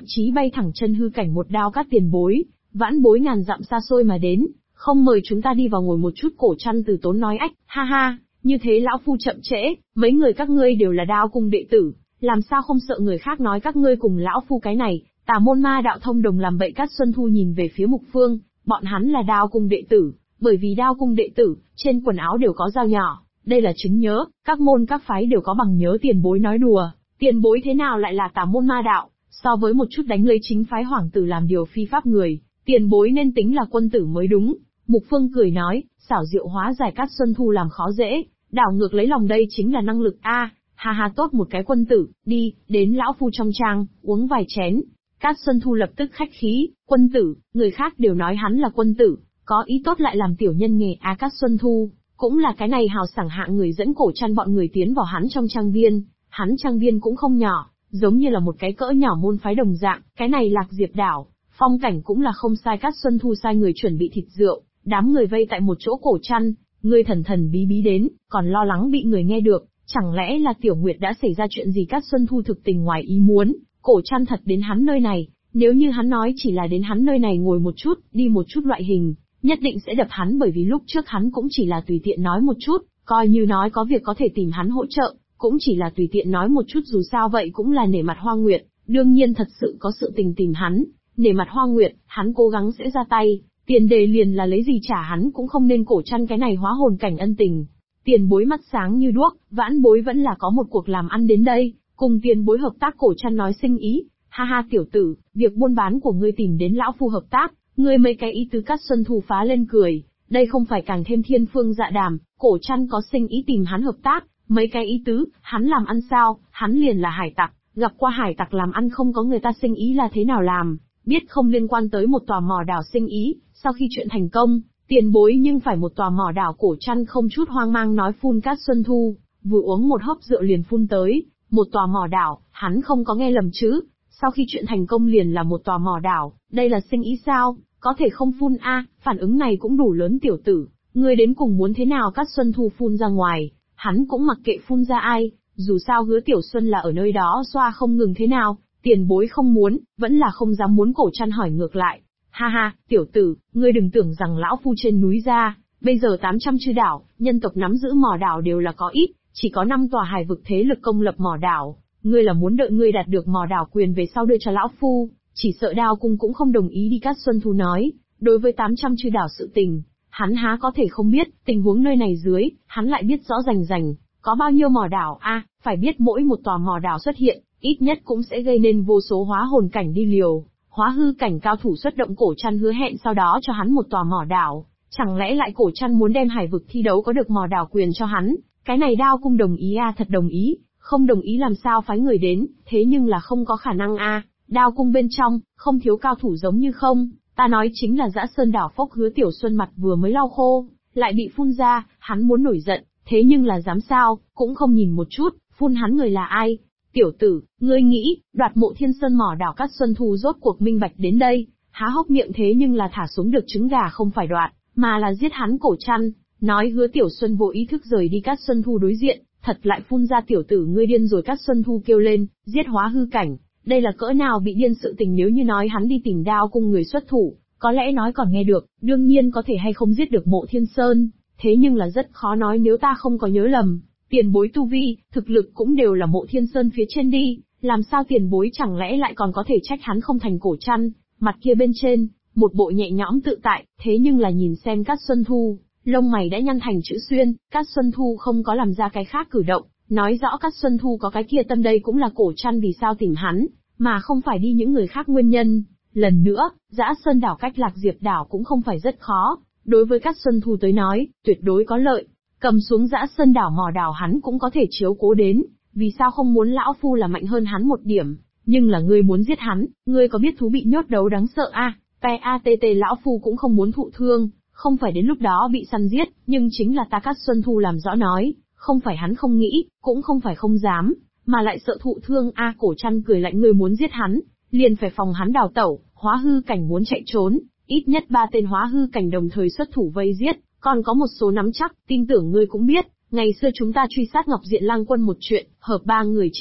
chí bay thẳng chân hư cảnh một đao cắt tiền bối, vãn bối ngàn dặm xa xôi mà đến, không mời chúng ta đi vào ngồi một chút. Cổ Trăn từ tốn nói ách, ha ha, như thế lão phu chậm trễ, mấy người các ngươi đều là Đao cung đệ tử, làm sao không sợ người khác nói các ngươi cùng lão phu cái này, tà môn ma đạo thông đồng làm bậy. Cát Xuân Thu nhìn về phía Mục Phương, bọn hắn là Đao cung đệ tử, bởi vì Đao cung đệ tử, trên quần áo đều có dao nhỏ, đây là chứng nhớ, các môn các phái đều có bằng nhớ. Tiền bối nói đùa, tiền bối thế nào lại là tà môn ma đạo, so với một chút đánh lấy chính phái hoàng tử làm điều phi pháp người, tiền bối nên tính là quân tử mới đúng. Mục Phương cười nói, xảo diệu hóa giải Cát Xuân Thu làm khó dễ, đảo ngược lấy lòng đây chính là năng lực a. Ha ha, tốt một cái quân tử, đi, đến lão phu trong trang, uống vài chén. Cát Xuân Thu lập tức khách khí, quân tử, người khác đều nói hắn là quân tử, có ý tốt lại làm tiểu nhân nghề a. Cát Xuân Thu, cũng là cái này hào sảng hạng người dẫn Cổ Trăn bọn người tiến vào hắn trong trang viên, hắn trang viên cũng không nhỏ, giống như là một cái cỡ nhỏ môn phái đồng dạng, cái này Lạc Diệp đảo, phong cảnh cũng là không sai. Cát Xuân Thu sai người chuẩn bị thịt rượu, đám người vây tại một chỗ. Cổ Trăn, ngươi thần thần bí bí đến, còn lo lắng bị người nghe được, chẳng lẽ là Tiểu Nguyệt đã xảy ra chuyện gì? Cát Xuân Thu thực tình ngoài ý muốn, Cổ Trăn thật đến hắn nơi này, nếu như hắn nói chỉ là đến hắn nơi này ngồi một chút, đi một chút loại hình, nhất định sẽ đập hắn, bởi vì lúc trước hắn cũng chỉ là tùy tiện nói một chút, coi như nói có việc có thể tìm hắn hỗ trợ, cũng chỉ là tùy tiện nói một chút, dù sao vậy cũng là nể mặt Hoa Nguyệt, đương nhiên thật sự có sự tình tìm hắn, nể mặt Hoa Nguyệt, hắn cố gắng sẽ ra tay, tiền đề liền là lấy gì trả hắn cũng không nên. Cổ Trăn cái này hóa hồn cảnh ân tình, tiền bối mắt sáng như đuốc, vãn bối vẫn là có một cuộc làm ăn đến đây, cùng tiền bối hợp tác. Cổ Trăn nói sinh ý, ha ha tiểu tử, việc buôn bán của ngươi tìm đến lão phu hợp tác, ngươi mấy cái ý tứ? Cát Xuân Thu phá lên cười, đây không phải càng thêm thiên phương dạ đàm, Cổ Trăn có sinh ý tìm hắn hợp tác, mấy cái ý tứ, hắn làm ăn sao, hắn liền là hải tặc, gặp qua hải tặc làm ăn không có người ta sinh ý là thế nào làm, biết không? Liên quan tới một tòa mỏ đảo sinh ý, sau khi chuyện thành công, tiền bối nhưng phải một tòa mỏ đảo. Cổ Trăn không chút hoang mang nói phun. Cát Xuân Thu vừa uống một hớp rượu liền phun tới, một tòa mỏ đảo, hắn không có nghe lầm chứ? Sau khi chuyện thành công liền là một tòa mỏ đảo, đây là sinh ý sao? Có thể không phun a? Phản ứng này cũng đủ lớn. Tiểu tử, ngươi đến cùng muốn thế nào? Cát Xuân Thu phun ra ngoài, hắn cũng mặc kệ phun ra ai, dù sao Hứa Tiểu Xuân là ở nơi đó xoa không ngừng thế nào, tiền bối không muốn, vẫn là không dám muốn. Cổ Trăn hỏi ngược lại, ha ha, tiểu tử, ngươi đừng tưởng rằng lão phu trên núi ra, bây giờ 800 chư đảo, nhân tộc nắm giữ mỏ đảo đều là có ít, chỉ có 5 tòa hải vực thế lực công lập mỏ đảo, ngươi là muốn đợi ngươi đạt được mỏ đảo quyền về sau đưa cho lão phu, chỉ sợ Đao cung cũng không đồng ý đi. Cát Xuân Thu nói, đối với 800 chư đảo sự tình, hắn há có thể không biết, tình huống nơi này dưới, hắn lại biết rõ rành rành, có bao nhiêu mỏ đảo a? Phải biết mỗi một tòa mỏ đảo xuất hiện, ít nhất cũng sẽ gây nên vô số hóa hồn cảnh đi liều, hóa hư cảnh cao thủ xuất động. Cổ Trăn hứa hẹn sau đó cho hắn một tòa mỏ đảo, chẳng lẽ lại Cổ Trăn muốn đem hải vực thi đấu có được mỏ đảo quyền cho hắn? Cái này Đao cung đồng ý a? Thật đồng ý, không đồng ý làm sao phái người đến, thế nhưng là không có khả năng a. Đao cung bên trong, không thiếu cao thủ giống như không, ta nói chính là Dã Sơn đảo phốc. Hứa Tiểu Xuân mặt vừa mới lau khô, lại bị phun ra, hắn muốn nổi giận, thế nhưng là dám sao, cũng không nhìn một chút, phun hắn người là ai? Tiểu tử, ngươi nghĩ, đoạt Mộ Thiên Sơn mỏ đảo? Cát Xuân Thu rốt cuộc minh bạch đến đây, há hốc miệng, thế nhưng là thả xuống được trứng gà không phải đoạt, mà là giết hắn. Cổ Trăn nói. Hứa Tiểu Xuân vô ý thức rời đi Cát Xuân Thu đối diện, thật lại phun ra, tiểu tử ngươi điên rồi? Cát Xuân Thu kêu lên, giết hóa hư cảnh, đây là cỡ nào bị điên sự tình? Nếu như nói hắn đi tìm Đao cung người xuất thủ, có lẽ nói còn nghe được, đương nhiên có thể hay không giết được Mộ Thiên Sơn, thế nhưng là rất khó nói. Nếu ta không có nhớ lầm, tiền bối tu vi, thực lực cũng đều là Mộ Thiên Sơn phía trên đi, làm sao tiền bối chẳng lẽ lại còn có thể trách hắn không thành? Cổ Trăn, mặt kia bên trên, một bộ nhẹ nhõm tự tại, thế nhưng là nhìn xem Cát Xuân Thu, lông mày đã nhăn thành chữ xuyên. Cát Xuân Thu không có làm ra cái khác cử động, nói rõ Cát Xuân Thu có cái kia tâm. Đây cũng là Cổ Trăn vì sao tìm hắn, mà không phải đi những người khác nguyên nhân. Lần nữa, Dã Sơn đảo cách Lạc Diệp đảo cũng không phải rất khó, đối với Cát Xuân Thu tới nói, tuyệt đối có lợi. Cầm xuống Dã Sơn đảo mỏ đảo hắn cũng có thể chiếu cố đến, vì sao không muốn lão phu là mạnh hơn hắn một điểm, nhưng là ngươi muốn giết hắn, ngươi có biết thú bị nhốt đấu đáng sợ a? PATT lão phu cũng không muốn thụ thương, không phải đến lúc đó bị săn giết, nhưng chính là ta. Cát Xuân Thu làm rõ nói, không phải hắn không nghĩ, cũng không phải không dám, mà lại sợ thụ thương a. Cổ Trăn cười lạnh, ngươi muốn giết hắn, liền phải phòng hắn đào tẩu, hóa hư cảnh muốn chạy trốn, ít nhất 3 tên hóa hư cảnh đồng thời xuất thủ vây giết, còn có một số nắm chắc, tin tưởng ngươi cũng biết, ngày xưa chúng ta truy sát Ngọc Diện Lang quân một chuyện, hợp 3 người chi lực,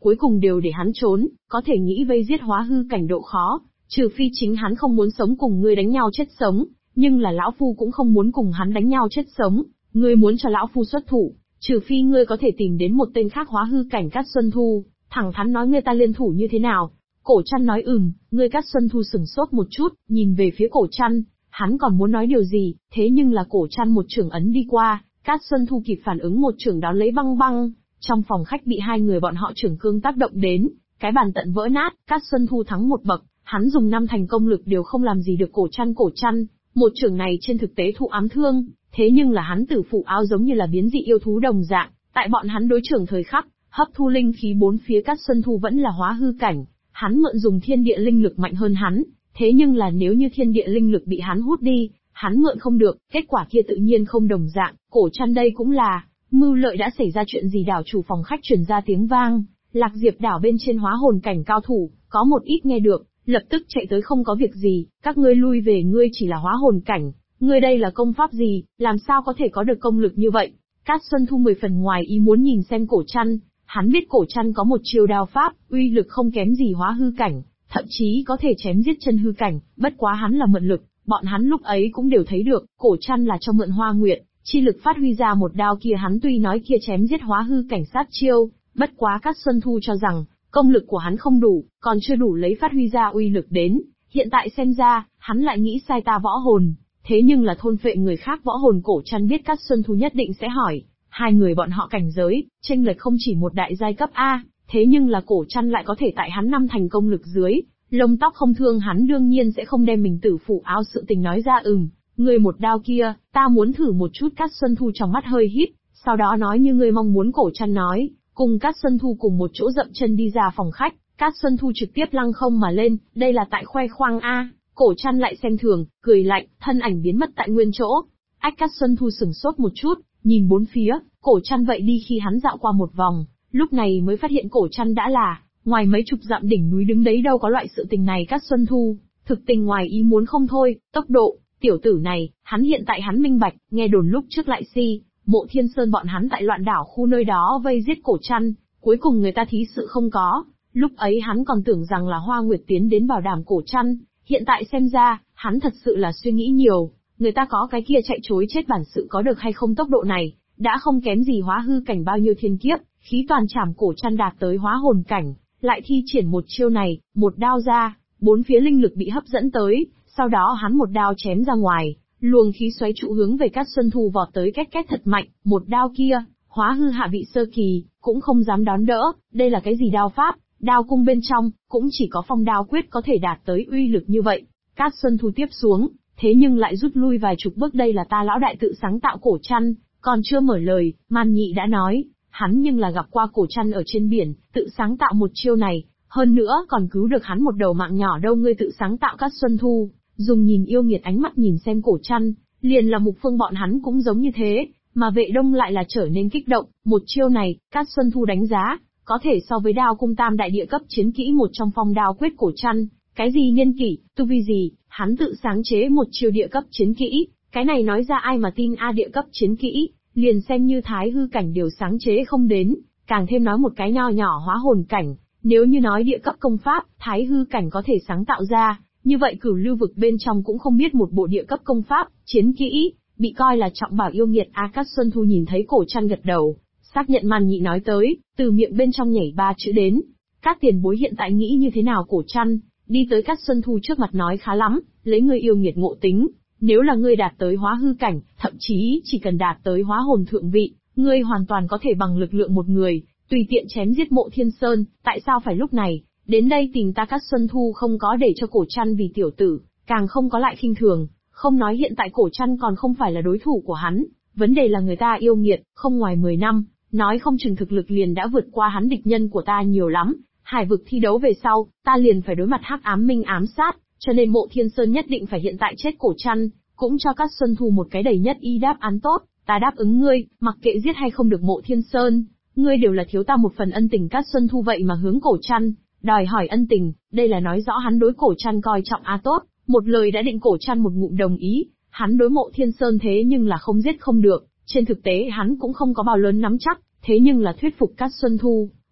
cuối cùng đều để hắn trốn, có thể nghĩ vây giết hóa hư cảnh độ khó, trừ phi chính hắn không muốn sống cùng ngươi đánh nhau chết sống, nhưng là lão phu cũng không muốn cùng hắn đánh nhau chết sống, ngươi muốn cho lão phu xuất thủ, trừ phi ngươi có thể tìm đến một tên khác hóa hư cảnh Cát Xuân Thu, thẳng thắn nói ngươi ta liên thủ như thế nào. Cổ Trăn nói ngươi Cát Xuân Thu sửng sốt một chút, nhìn về phía Cổ Trăn, hắn còn muốn nói điều gì, thế nhưng là Cổ Trăn một chưởng ấn đi qua, Cát Xuân Thu kịp phản ứng một chưởng đón lấy băng băng, trong phòng khách bị hai người bọn họ chưởng cương tác động đến, cái bàn tận vỡ nát, Cát Xuân Thu thắng một bậc, hắn dùng 5 thành công lực đều không làm gì được Cổ Trăn, một chưởng này trên thực tế thụ ám thương, thế nhưng là hắn tử phụ áo giống như là biến dị yêu thú đồng dạng, tại bọn hắn đối chưởng thời khắc, hấp thu linh khí bốn phía Cát Xuân Thu vẫn là hóa hư cảnh, hắn mượn dùng thiên địa linh lực mạnh hơn hắn, thế nhưng là nếu như thiên địa linh lực bị hắn hút đi, hắn mượn không được, kết quả kia tự nhiên không đồng dạng. Cổ Trăn đây cũng là, mưu lợi đã xảy ra chuyện gì? Đảo chủ phòng khách truyền ra tiếng vang, Lạc Diệp đảo bên trên hóa hồn cảnh cao thủ, có một ít nghe được, lập tức chạy tới. Không có việc gì, các ngươi lui về, ngươi chỉ là hóa hồn cảnh, ngươi đây là công pháp gì, làm sao có thể có được công lực như vậy? Cát Xuân Thu 10 phần ngoài ý muốn nhìn xem Cổ Trăn, hắn biết Cổ Trăn có một chiêu đao pháp, uy lực không kém gì hóa hư cảnh, thậm chí có thể chém giết chân hư cảnh, bất quá hắn là mượn lực, bọn hắn lúc ấy cũng đều thấy được, Cổ Trăn là cho mượn Hoa Nguyệt chi lực phát huy ra một đao kia. Hắn tuy nói kia chém giết hóa hư cảnh sát chiêu, bất quá Cát Xuân Thu cho rằng, công lực của hắn không đủ, còn chưa đủ lấy phát huy ra uy lực đến, hiện tại xem ra, hắn lại nghĩ sai ta võ hồn, thế nhưng là thôn phệ người khác võ hồn. Cổ Trăn biết Cát Xuân Thu nhất định sẽ hỏi, hai người bọn họ cảnh giới, chênh lệch không chỉ một đại giai cấp A, thế nhưng là Cổ Trăn lại có thể tại hắn 5 thành công lực dưới, lông tóc không thương hắn đương nhiên sẽ không đem mình tử phụ áo sự tình nói ra. Ngươi một đao kia, ta muốn thử một chút. Cát Xuân Thu trong mắt hơi híp, sau đó nói như ngươi mong muốn. Cổ Trăn nói, cùng Cát Xuân Thu cùng một chỗ dậm chân đi ra phòng khách, Cát Xuân Thu trực tiếp lăng không mà lên, đây là tại khoe khoang A. Cổ Trăn lại xem thường, cười lạnh, thân ảnh biến mất tại nguyên chỗ. Cát Xuân Thu sửng sốt một chút, nhìn bốn phía, Cổ Trăn vậy đi khi hắn dạo qua một vòng, lúc này mới phát hiện Cổ Trăn đã là, ngoài mấy chục dặm đỉnh núi đứng đấy. Đâu có loại sự tình này. Cát Xuân Thu, thực tình ngoài ý muốn không thôi, tốc độ, tiểu tử này, hắn hiện tại hắn minh bạch, nghe đồn lúc trước lại Mộ Thiên Sơn bọn hắn tại loạn đảo khu nơi đó vây giết Cổ Trăn, cuối cùng người ta thí sự không có, lúc ấy hắn còn tưởng rằng là Hoa Nguyệt tiến đến bảo đảm Cổ Trăn, hiện tại xem ra, hắn thật sự là suy nghĩ nhiều, người ta có cái kia chạy chối chết bản sự có được hay không. Tốc độ này, đã không kém gì hóa hư cảnh bao nhiêu thiên kiếp, khí toàn chảm Cổ Trăn đạt tới hóa hồn cảnh, lại thi triển một chiêu này, một đao ra, bốn phía linh lực bị hấp dẫn tới, sau đó hắn một đao chém ra ngoài, luồng khí xoáy trụ hướng về Cát Xuân Thu vọt tới két thật mạnh, một đao kia, hóa hư hạ vị sơ kỳ, cũng không dám đón đỡ. Đây là cái gì đao pháp? Đao cung bên trong, cũng chỉ có Phong Đao Quyết có thể đạt tới uy lực như vậy. Cát Xuân Thu tiếp xuống, thế nhưng lại rút lui vài chục bước. Đây là ta lão đại tự sáng tạo. Cổ Trăn còn chưa mở lời, Man Nhị đã nói, hắn nhưng là gặp qua Cổ Trăn ở trên biển, tự sáng tạo một chiêu này, hơn nữa còn cứu được hắn một đầu mạng nhỏ đâu. Ngươi tự sáng tạo? Cát Xuân Thu dùng nhìn yêu nghiệt ánh mắt nhìn xem Cổ Trăn, liền là Mục Phương bọn hắn cũng giống như thế, mà Vệ Đông lại là trở nên kích động. Một chiêu này, Cát Xuân Thu đánh giá, có thể so với đao cung tam đại địa cấp chiến kỹ một trong Phong Đao Quyết. Cổ Trăn, cái gì niên kỷ, tu vi gì, hắn tự sáng chế một chiêu địa cấp chiến kỹ, cái này nói ra ai mà tin a? Địa cấp chiến kỹ, liền xem như thái hư cảnh đều sáng chế không đến, càng thêm nói một cái nho nhỏ hóa hồn cảnh, nếu như nói địa cấp công pháp, thái hư cảnh có thể sáng tạo ra, như vậy Cửu Lưu vực bên trong cũng không biết một bộ địa cấp công pháp, chiến kỹ, bị coi là trọng bảo yêu nghiệt a. Cát Xuân Thu nhìn thấy Cổ Trăn gật đầu, xác nhận Man Nhị nói tới, từ miệng bên trong nhảy 3 chữ đến. Các tiền bối hiện tại nghĩ như thế nào? Cổ Trăn đi tới Cát Xuân Thu trước mặt nói, khá lắm, lấy ngươi yêu nghiệt ngộ tính, nếu là ngươi đạt tới hóa hư cảnh, thậm chí chỉ cần đạt tới hóa hồn thượng vị, ngươi hoàn toàn có thể bằng lực lượng một người, tùy tiện chém giết Mộ Thiên Sơn, tại sao phải lúc này đến đây tìm ta? Cát Xuân Thu không có để cho Cổ Trăn vì tiểu tử, càng không có lại khinh thường, không nói hiện tại Cổ Trăn còn không phải là đối thủ của hắn, vấn đề là người ta yêu nghiệt, không ngoài 10 năm, nói không chừng thực lực liền đã vượt qua hắn địch nhân của ta nhiều lắm. Hải vực thi đấu về sau, ta liền phải đối mặt Hắc Ám Minh ám sát, cho nên Mộ Thiên Sơn nhất định phải hiện tại chết. Cổ Trăn cũng cho Cát Xuân Thu một cái đầy nhất y đáp án tốt, ta đáp ứng ngươi, mặc kệ giết hay không được Mộ Thiên Sơn, ngươi đều là thiếu ta một phần ân tình. Cát Xuân Thu vậy mà hướng Cổ Trăn đòi hỏi ân tình, đây là nói rõ hắn đối Cổ Trăn coi trọng a. Tốt, một lời đã định. Cổ Trăn một ngụm đồng ý, hắn đối Mộ Thiên Sơn thế nhưng là không giết không được, trên thực tế hắn cũng không có bao lớn nắm chắc, thế nhưng là thuyết phục Cát Xuân Thu.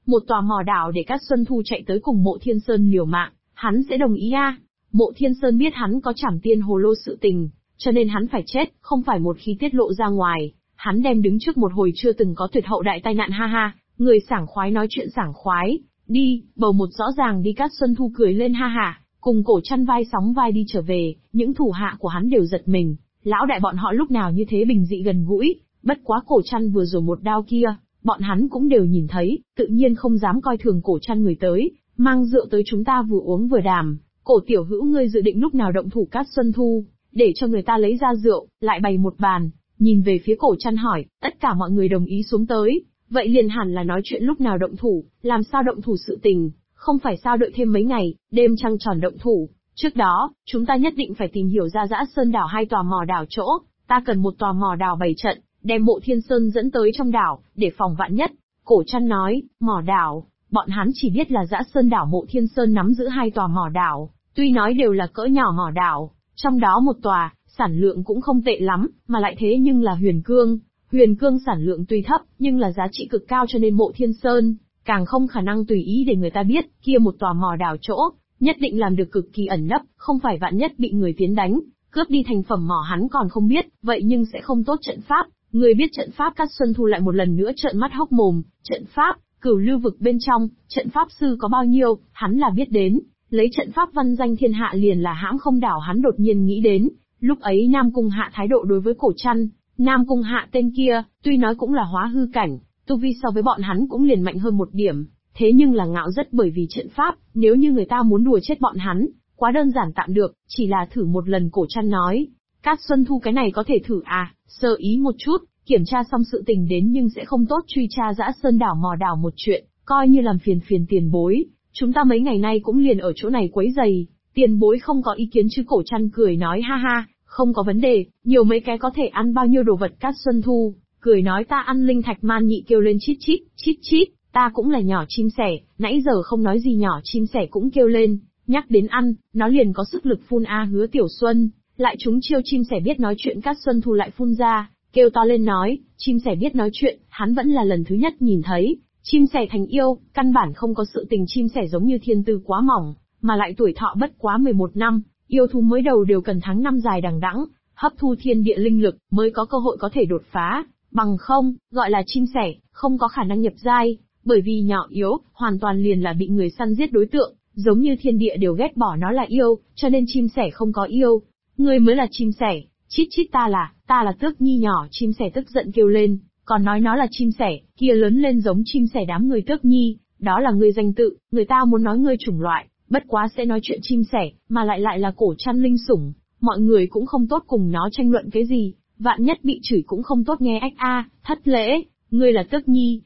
một tòa mỏ đảo để Cát Xuân Thu chạy tới cùng Mộ Thiên Sơn liều mạng, hắn sẽ đồng ý à? Mộ Thiên Sơn biết hắn có trảm tiên hồ lô sự tình, cho nên hắn phải chết, không phải một khi tiết lộ ra ngoài, hắn đem đứng trước một hồi chưa từng có tuyệt hậu đại tai nạn ha ha, người sảng khoái nói chuyện sảng khoái, đi, bầu một rõ ràng đi. Cát Xuân Thu cười lên ha ha, cùng Cổ Trăn vai sóng vai đi trở về, những thủ hạ của hắn đều giật mình, lão đại bọn họ lúc nào như thế bình dị gần gũi, bất quá Cổ Trăn vừa rồi một đao kia, bọn hắn cũng đều nhìn thấy, tự nhiên không dám coi thường Cổ Trăn người tới, mang rượu tới chúng ta vừa uống vừa đàm, Cổ tiểu hữu ngươi dự định lúc nào động thủ? Cát Xuân Thu, để cho người ta lấy ra rượu, lại bày một bàn, nhìn về phía Cổ Trăn hỏi, tất cả mọi người đồng ý xuống tới, vậy liền hẳn là nói chuyện lúc nào động thủ, làm sao động thủ sự tình, không phải sao đợi thêm mấy ngày, đêm trăng tròn động thủ, trước đó, chúng ta nhất định phải tìm hiểu ra Dã Sơn đảo hai tòa mỏ đảo chỗ, ta cần một tòa mỏ đảo bày trận, đem Mộ Thiên Sơn dẫn tới trong đảo, để phòng vạn nhất. Cổ Trăn nói, mỏ đảo, bọn hắn chỉ biết là Dã Sơn đảo Mộ Thiên Sơn nắm giữ hai tòa mỏ đảo, tuy nói đều là cỡ nhỏ mỏ đảo, trong đó một tòa, sản lượng cũng không tệ lắm, mà lại thế nhưng là huyền cương. Huyền cương sản lượng tuy thấp, nhưng là giá trị cực cao cho nên Mộ Thiên Sơn, càng không khả năng tùy ý để người ta biết, kia một tòa mỏ đảo chỗ, nhất định làm được cực kỳ ẩn nấp, không phải vạn nhất bị người tiến đánh, cướp đi thành phẩm mỏ hắn còn không biết, vậy nhưng sẽ không tốt trận pháp. Người biết trận pháp? Cát Xuân Thu lại một lần nữa trợn mắt hốc mồm, trận pháp, Cửu Lưu vực bên trong, trận pháp sư có bao nhiêu, hắn là biết đến, lấy trận pháp văn danh thiên hạ liền là hãm không đảo. Hắn đột nhiên nghĩ đến, lúc ấy Nam Cung Hạ thái độ đối với Cổ Trăn, Nam Cung Hạ tên kia, tuy nói cũng là hóa hư cảnh, tu vi so với bọn hắn cũng liền mạnh hơn một điểm, thế nhưng là ngạo rất bởi vì trận pháp, nếu như người ta muốn đùa chết bọn hắn, quá đơn giản tạm được, chỉ là thử một lần. Cổ Trăn nói, Cát Xuân Thu cái này có thể thử à, sơ ý một chút, kiểm tra xong sự tình đến nhưng sẽ không tốt truy tra Dã Sơn đảo mò đảo một chuyện, coi như làm phiền tiền bối, chúng ta mấy ngày nay cũng liền ở chỗ này quấy giày, tiền bối không có ý kiến chứ? Cổ Trăn cười nói ha ha, không có vấn đề, nhiều mấy cái có thể ăn bao nhiêu đồ vật? Cát Xuân Thu cười nói, ta ăn linh thạch. Man Nhị kêu lên chít chít, ta cũng là nhỏ chim sẻ, nãy giờ không nói gì nhỏ chim sẻ cũng kêu lên, nhắc đến ăn, nó liền có sức lực phun a. Hứa Tiểu Xuân lại trúng chiêu chim sẻ biết nói chuyện. Cát Xuân Thu lại phun ra, kêu to lên nói, chim sẻ biết nói chuyện, hắn vẫn là lần thứ nhất nhìn thấy, chim sẻ thành yêu, căn bản không có sự tình. Chim sẻ giống như thiên tư quá mỏng, mà lại tuổi thọ bất quá 11 năm, yêu thú mới đầu đều cần tháng năm dài đằng đẵng, hấp thu thiên địa linh lực, mới có cơ hội có thể đột phá, bằng không, gọi là chim sẻ, không có khả năng nhập giai, bởi vì nhỏ yếu, hoàn toàn liền là bị người săn giết đối tượng, giống như thiên địa đều ghét bỏ nó là yêu, cho nên chim sẻ không có yêu. Ngươi mới là chim sẻ, chít chít, ta là Tước Nhi. Nhỏ chim sẻ tức giận kêu lên, còn nói nó là chim sẻ, kia lớn lên giống chim sẻ. Đám người Tước Nhi, đó là ngươi danh tự, người ta muốn nói ngươi chủng loại, bất quá sẽ nói chuyện chim sẻ, mà lại là Cổ Trăn linh sủng, mọi người cũng không tốt cùng nó tranh luận cái gì, vạn nhất bị chửi cũng không tốt nghe. Ách a, thất lễ, ngươi là Tước Nhi,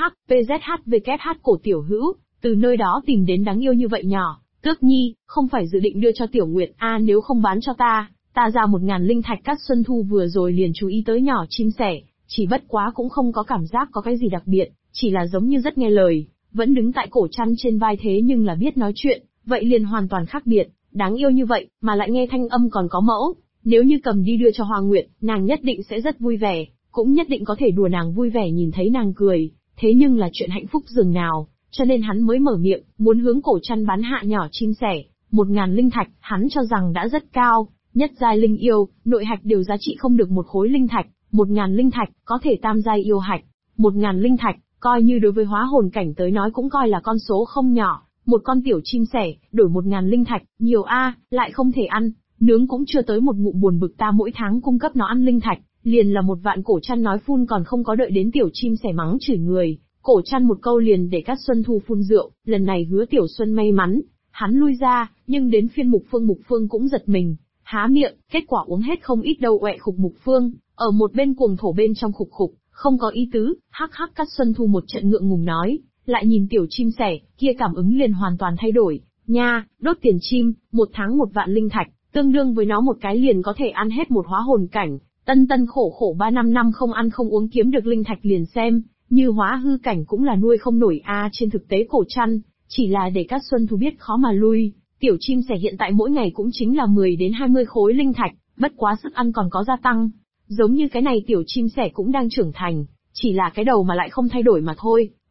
pzhvkh. Cổ tiểu hữu, từ nơi đó tìm đến đáng yêu như vậy nhỏ, Tước Nhi, không phải dự định đưa cho Tiểu Nguyệt a? Nếu không bán cho ta ra 1000 linh thạch. Cát Xuân Thu vừa rồi liền chú ý tới nhỏ chim sẻ, chỉ bất quá cũng không có cảm giác có cái gì đặc biệt, chỉ là giống như rất nghe lời, vẫn đứng tại Cổ Trăn trên vai, thế nhưng là biết nói chuyện, vậy liền hoàn toàn khác biệt, đáng yêu như vậy, mà lại nghe thanh âm còn có mẫu, nếu như cầm đi đưa cho Hoa Nguyệt, nàng nhất định sẽ rất vui vẻ, cũng nhất định có thể đùa nàng vui vẻ nhìn thấy nàng cười, thế nhưng là chuyện hạnh phúc dường nào, cho nên hắn mới mở miệng, muốn hướng Cổ Trăn bán hạ nhỏ chim sẻ, 1000 linh thạch, hắn cho rằng đã rất cao, nhất giai linh yêu, nội hạch đều giá trị không được một khối linh thạch, 1000 linh thạch, có thể tam giai yêu hạch, 1000 linh thạch, coi như đối với hóa hồn cảnh tới nói cũng coi là con số không nhỏ, một con tiểu chim sẻ, đổi 1000 linh thạch, nhiều a, lại không thể ăn, nướng cũng chưa tới một ngụm, buồn bực, ta mỗi tháng cung cấp nó ăn linh thạch, liền là 1 vạn. Cổ Trăn nói phun còn không có đợi đến tiểu chim sẻ mắng chửi người, Cổ Trăn một câu liền để Cát Xuân Thu phun rượu, lần này Hứa Tiểu Xuân may mắn, hắn lui ra, nhưng đến phiên Mục Phương cũng giật mình, há miệng, kết quả uống hết không ít đâu. Oẹ khục. Mục Phương ở một bên cuồng thổ bên trong khục, không có ý tứ, hắc. Cát Xuân Thu một trận ngượng ngùng nói, lại nhìn tiểu chim sẻ, kia cảm ứng liền hoàn toàn thay đổi, nha, đốt tiền chim, 1 tháng 1 vạn linh thạch, tương đương với nó một cái liền có thể ăn hết một hóa hồn cảnh, tân khổ 3-5 năm không ăn không uống kiếm được linh thạch liền xem, như hóa hư cảnh cũng là nuôi không nổi a. Trên thực tế Cổ Trăn, chỉ là để Cát Xuân Thu biết khó mà lui, tiểu chim sẻ hiện tại mỗi ngày cũng chính là 10 đến 20 khối linh thạch, bất quá sức ăn còn có gia tăng, giống như cái này tiểu chim sẻ cũng đang trưởng thành, chỉ là cái đầu mà lại không thay đổi mà thôi.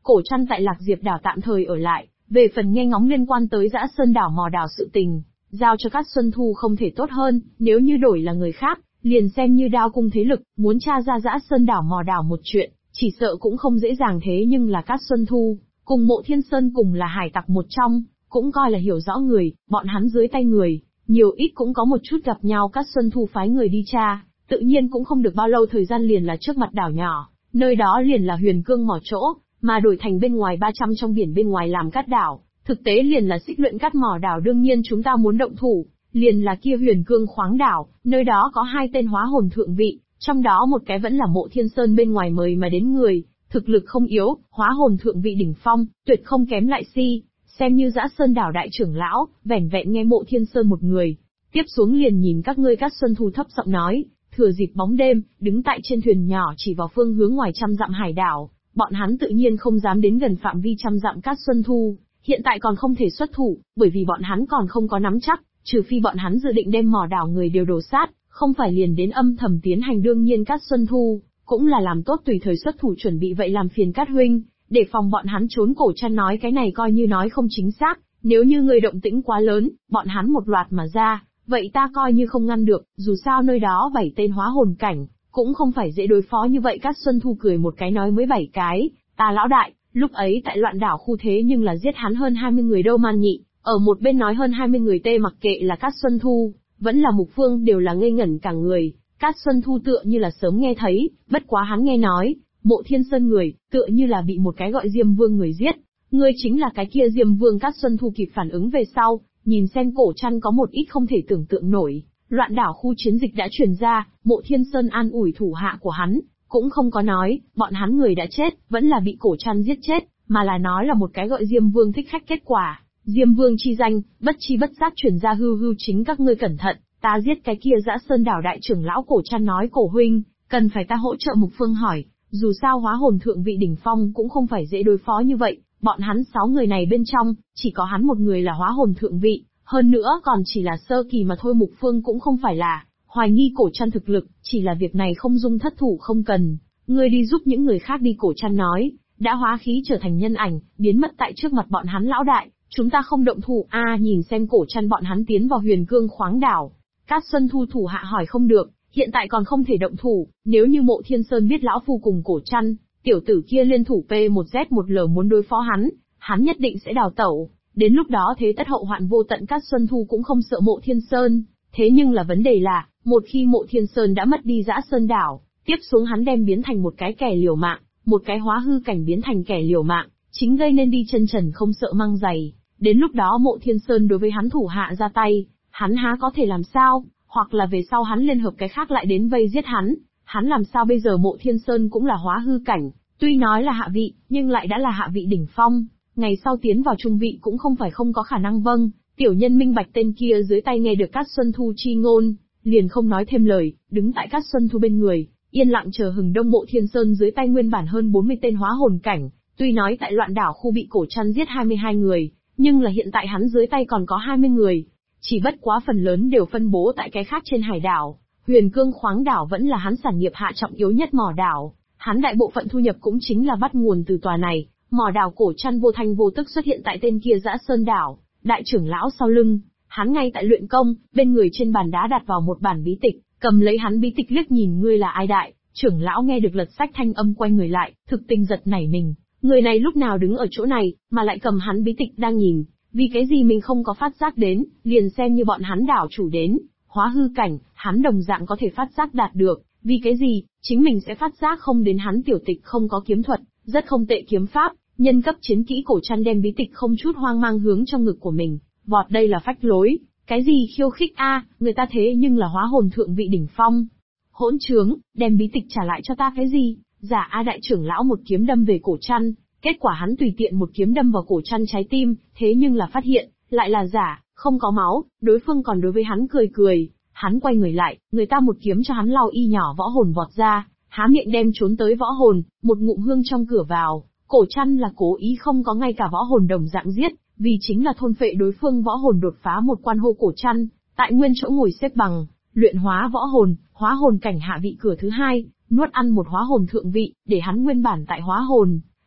Cổ Trăn tại Lạc Diệp đảo tạm thời ở lại, về phần nghe ngóng liên quan tới Dã Sơn đảo mò đào sự tình, giao cho Cát Xuân Thu không thể tốt hơn, nếu như đổi là người khác, liền xem như Đao cung thế lực, muốn tra ra Dã Sơn đảo mò đào một chuyện, chỉ sợ cũng không dễ dàng thế nhưng là Cát Xuân Thu, cùng Mộ Thiên Sơn cùng là hải tặc một trong, cũng coi là hiểu rõ người, bọn hắn dưới tay người, nhiều ít cũng có một chút gặp nhau. Cát Xuân Thu phái người đi tra, tự nhiên cũng không được bao lâu thời gian liền là trước mặt đảo nhỏ, nơi đó liền là Huyền Cương mỏ chỗ, mà đổi thành bên ngoài 300 trong biển bên ngoài làm cát đảo, thực tế liền là xích luyện cát mỏ đảo. Đương nhiên chúng ta muốn động thủ, liền là kia Huyền Cương khoáng đảo, nơi đó có hai tên hóa hồn thượng vị, trong đó một cái vẫn là Mộ Thiên Sơn bên ngoài mời mà đến người, thực lực không yếu, hóa hồn thượng vị đỉnh phong, tuyệt không kém Lại Si, xem như Dã Sơn đảo đại trưởng lão, vẻn vẹn nghe Mộ Thiên Sơn một người. Tiếp xuống liền nhìn các ngươi. Cát Xuân Thu thấp giọng nói, thừa dịp bóng đêm, đứng tại trên thuyền nhỏ chỉ vào phương hướng ngoài trăm dặm hải đảo, bọn hắn tự nhiên không dám đến gần phạm vi trăm dặm Cát Xuân Thu, hiện tại còn không thể xuất thủ, bởi vì bọn hắn còn không có nắm chắc, trừ phi bọn hắn dự định đem mỏ đảo người đều đổ sát, không phải liền đến âm thầm tiến hành. Đương nhiên Cát Xuân Thu cũng là làm tốt tùy thời xuất thủ chuẩn bị, vậy làm phiền Cát huynh, để phòng bọn hắn trốn. Cổ Trăn nói cái này coi như nói không chính xác, nếu như người động tĩnh quá lớn, bọn hắn một loạt mà ra, vậy ta coi như không ngăn được, dù sao nơi đó 7 tên hóa hồn cảnh, cũng không phải dễ đối phó như vậy. Cát Xuân Thu cười một cái nói, mới 7 cái, ta lão đại, lúc ấy tại loạn đảo khu thế nhưng là giết hắn hơn 20 người đâu. Man Nhị ở một bên nói hơn 20 người tê, mặc kệ là Cát Xuân Thu, vẫn là Mục Phương đều là ngây ngẩn cả người. Cát Xuân Thu tựa như là sớm nghe thấy, bất quá hắn nghe nói, Mộ Thiên Sơn người, tựa như là bị một cái gọi Diêm Vương người giết. Ngươi chính là cái kia Diêm Vương. Cát Xuân Thu kịp phản ứng về sau, nhìn xem Cổ Trăn có một ít không thể tưởng tượng nổi. Loạn đảo khu chiến dịch đã truyền ra, Mộ Thiên Sơn an ủi thủ hạ của hắn, cũng không có nói, bọn hắn người đã chết, vẫn là bị Cổ Trăn giết chết, mà là nói là một cái gọi Diêm Vương thích khách. Kết quả, Diêm Vương chi danh, bất chi bất giác truyền ra. Hư chính các ngươi cẩn thận, ta giết cái kia Dã Sơn đảo đại trưởng lão. Cổ Trăn nói, Cổ huynh, cần phải ta hỗ trợ? Mục Phương hỏi, dù sao hóa hồn thượng vị đỉnh phong cũng không phải dễ đối phó như vậy, bọn hắn 6 người này bên trong, chỉ có hắn một người là hóa hồn thượng vị, hơn nữa còn chỉ là sơ kỳ mà thôi. Mục Phương cũng không phải là hoài nghi Cổ Trăn thực lực, chỉ là việc này không dung thất thủ, không cần, ngươi đi giúp những người khác đi. Cổ Trăn nói, đã hóa khí trở thành nhân ảnh, biến mất tại trước mặt bọn hắn. Lão đại, chúng ta không động thủ nhìn xem Cổ Trăn bọn hắn tiến vào Huyền Cương khoáng đảo. Cát Xuân Thu thủ hạ hỏi, không được, hiện tại còn không thể động thủ, nếu như Mộ Thiên Sơn biết lão phu cùng Cổ Trăn, tiểu tử kia liên thủ P1Z1L muốn đối phó hắn nhất định sẽ đào tẩu, đến lúc đó thế tất hậu hoạn vô tận. Cát Xuân Thu cũng không sợ Mộ Thiên Sơn, thế nhưng là vấn đề là, một khi Mộ Thiên Sơn đã mất đi Dã Sơn đảo, tiếp xuống hắn đem biến thành một cái kẻ liều mạng, một cái hóa hư cảnh biến thành kẻ liều mạng, chính gây nên đi chân trần không sợ mang giày. Đến lúc đó Mộ Thiên Sơn đối với hắn thủ hạ ra tay, hắn há có thể làm sao? Hoặc là về sau hắn liên hợp cái khác lại đến vây giết hắn làm sao bây giờ? Mộ Thiên Sơn cũng là hóa hư cảnh, tuy nói là hạ vị, nhưng lại đã là hạ vị đỉnh phong, ngày sau tiến vào trung vị cũng không phải không có khả năng. Vâng, tiểu nhân minh bạch. Tên kia dưới tay nghe được Cát Xuân Thu chi ngôn, liền không nói thêm lời, đứng tại Cát Xuân Thu bên người, yên lặng chờ hừng đông. Mộ Thiên Sơn dưới tay nguyên bản hơn 40 tên hóa hồn cảnh, tuy nói tại loạn đảo khu bị Cổ Trăn giết 22 người, nhưng là hiện tại hắn dưới tay còn có 20 người. Chỉ bất quá phần lớn đều phân bố tại cái khác trên hải đảo, Huyền Cương khoáng đảo vẫn là hắn sản nghiệp hạ trọng yếu nhất mỏ đảo, hắn đại bộ phận thu nhập cũng chính là bắt nguồn từ tòa này. Mỏ đảo. Cổ Trăn vô thanh vô tức xuất hiện tại tên kia Dã Sơn đảo, đại trưởng lão sau lưng, hắn ngay tại luyện công, bên người trên bàn đá đặt vào một bản bí tịch, cầm lấy hắn bí tịch liếc nhìn, ngươi là ai? Đại trưởng lão nghe được lật sách thanh âm quay người lại, thực tình giật nảy mình, người này lúc nào đứng ở chỗ này, mà lại cầm hắn bí tịch đang nhìn. Vì cái gì mình không có phát giác đến, liền xem như bọn hắn đảo chủ đến, hóa hư cảnh, hắn đồng dạng có thể phát giác đạt được, vì cái gì, chính mình sẽ phát giác không đến? Hắn tiểu tịch không có kiếm thuật, rất không tệ kiếm pháp, nhân cấp chiến kỹ. Cổ Trăn đem bí tịch không chút hoang mang hướng trong ngực của mình, vọt, đây là phách lối, cái gì khiêu khích người ta thế nhưng là hóa hồn thượng vị đỉnh phong. Hỗn trướng, đem bí tịch trả lại cho ta. Cái gì? Giả đại trưởng lão một kiếm đâm về Cổ Trăn. Kết quả hắn tùy tiện một kiếm đâm vào Cổ Trăn trái tim, thế nhưng là phát hiện, lại là giả, không có máu, đối phương còn đối với hắn cười. Hắn quay người lại, người ta một kiếm cho hắn lau y nhỏ võ hồn vọt ra, há miệng đem trốn tới võ hồn, một ngụm hương trong cửa vào. Cổ Trăn là cố ý không có ngay cả võ hồn đồng dạng giết, vì chính là thôn phệ đối phương võ hồn đột phá một quan. Hô Cổ Trăn, tại nguyên chỗ ngồi xếp bằng, luyện hóa võ hồn, hóa hồn cảnh hạ vị cửa thứ 2, nuốt ăn một hóa hồn thượng vị, để hắn nguyên bản tại hóa hồn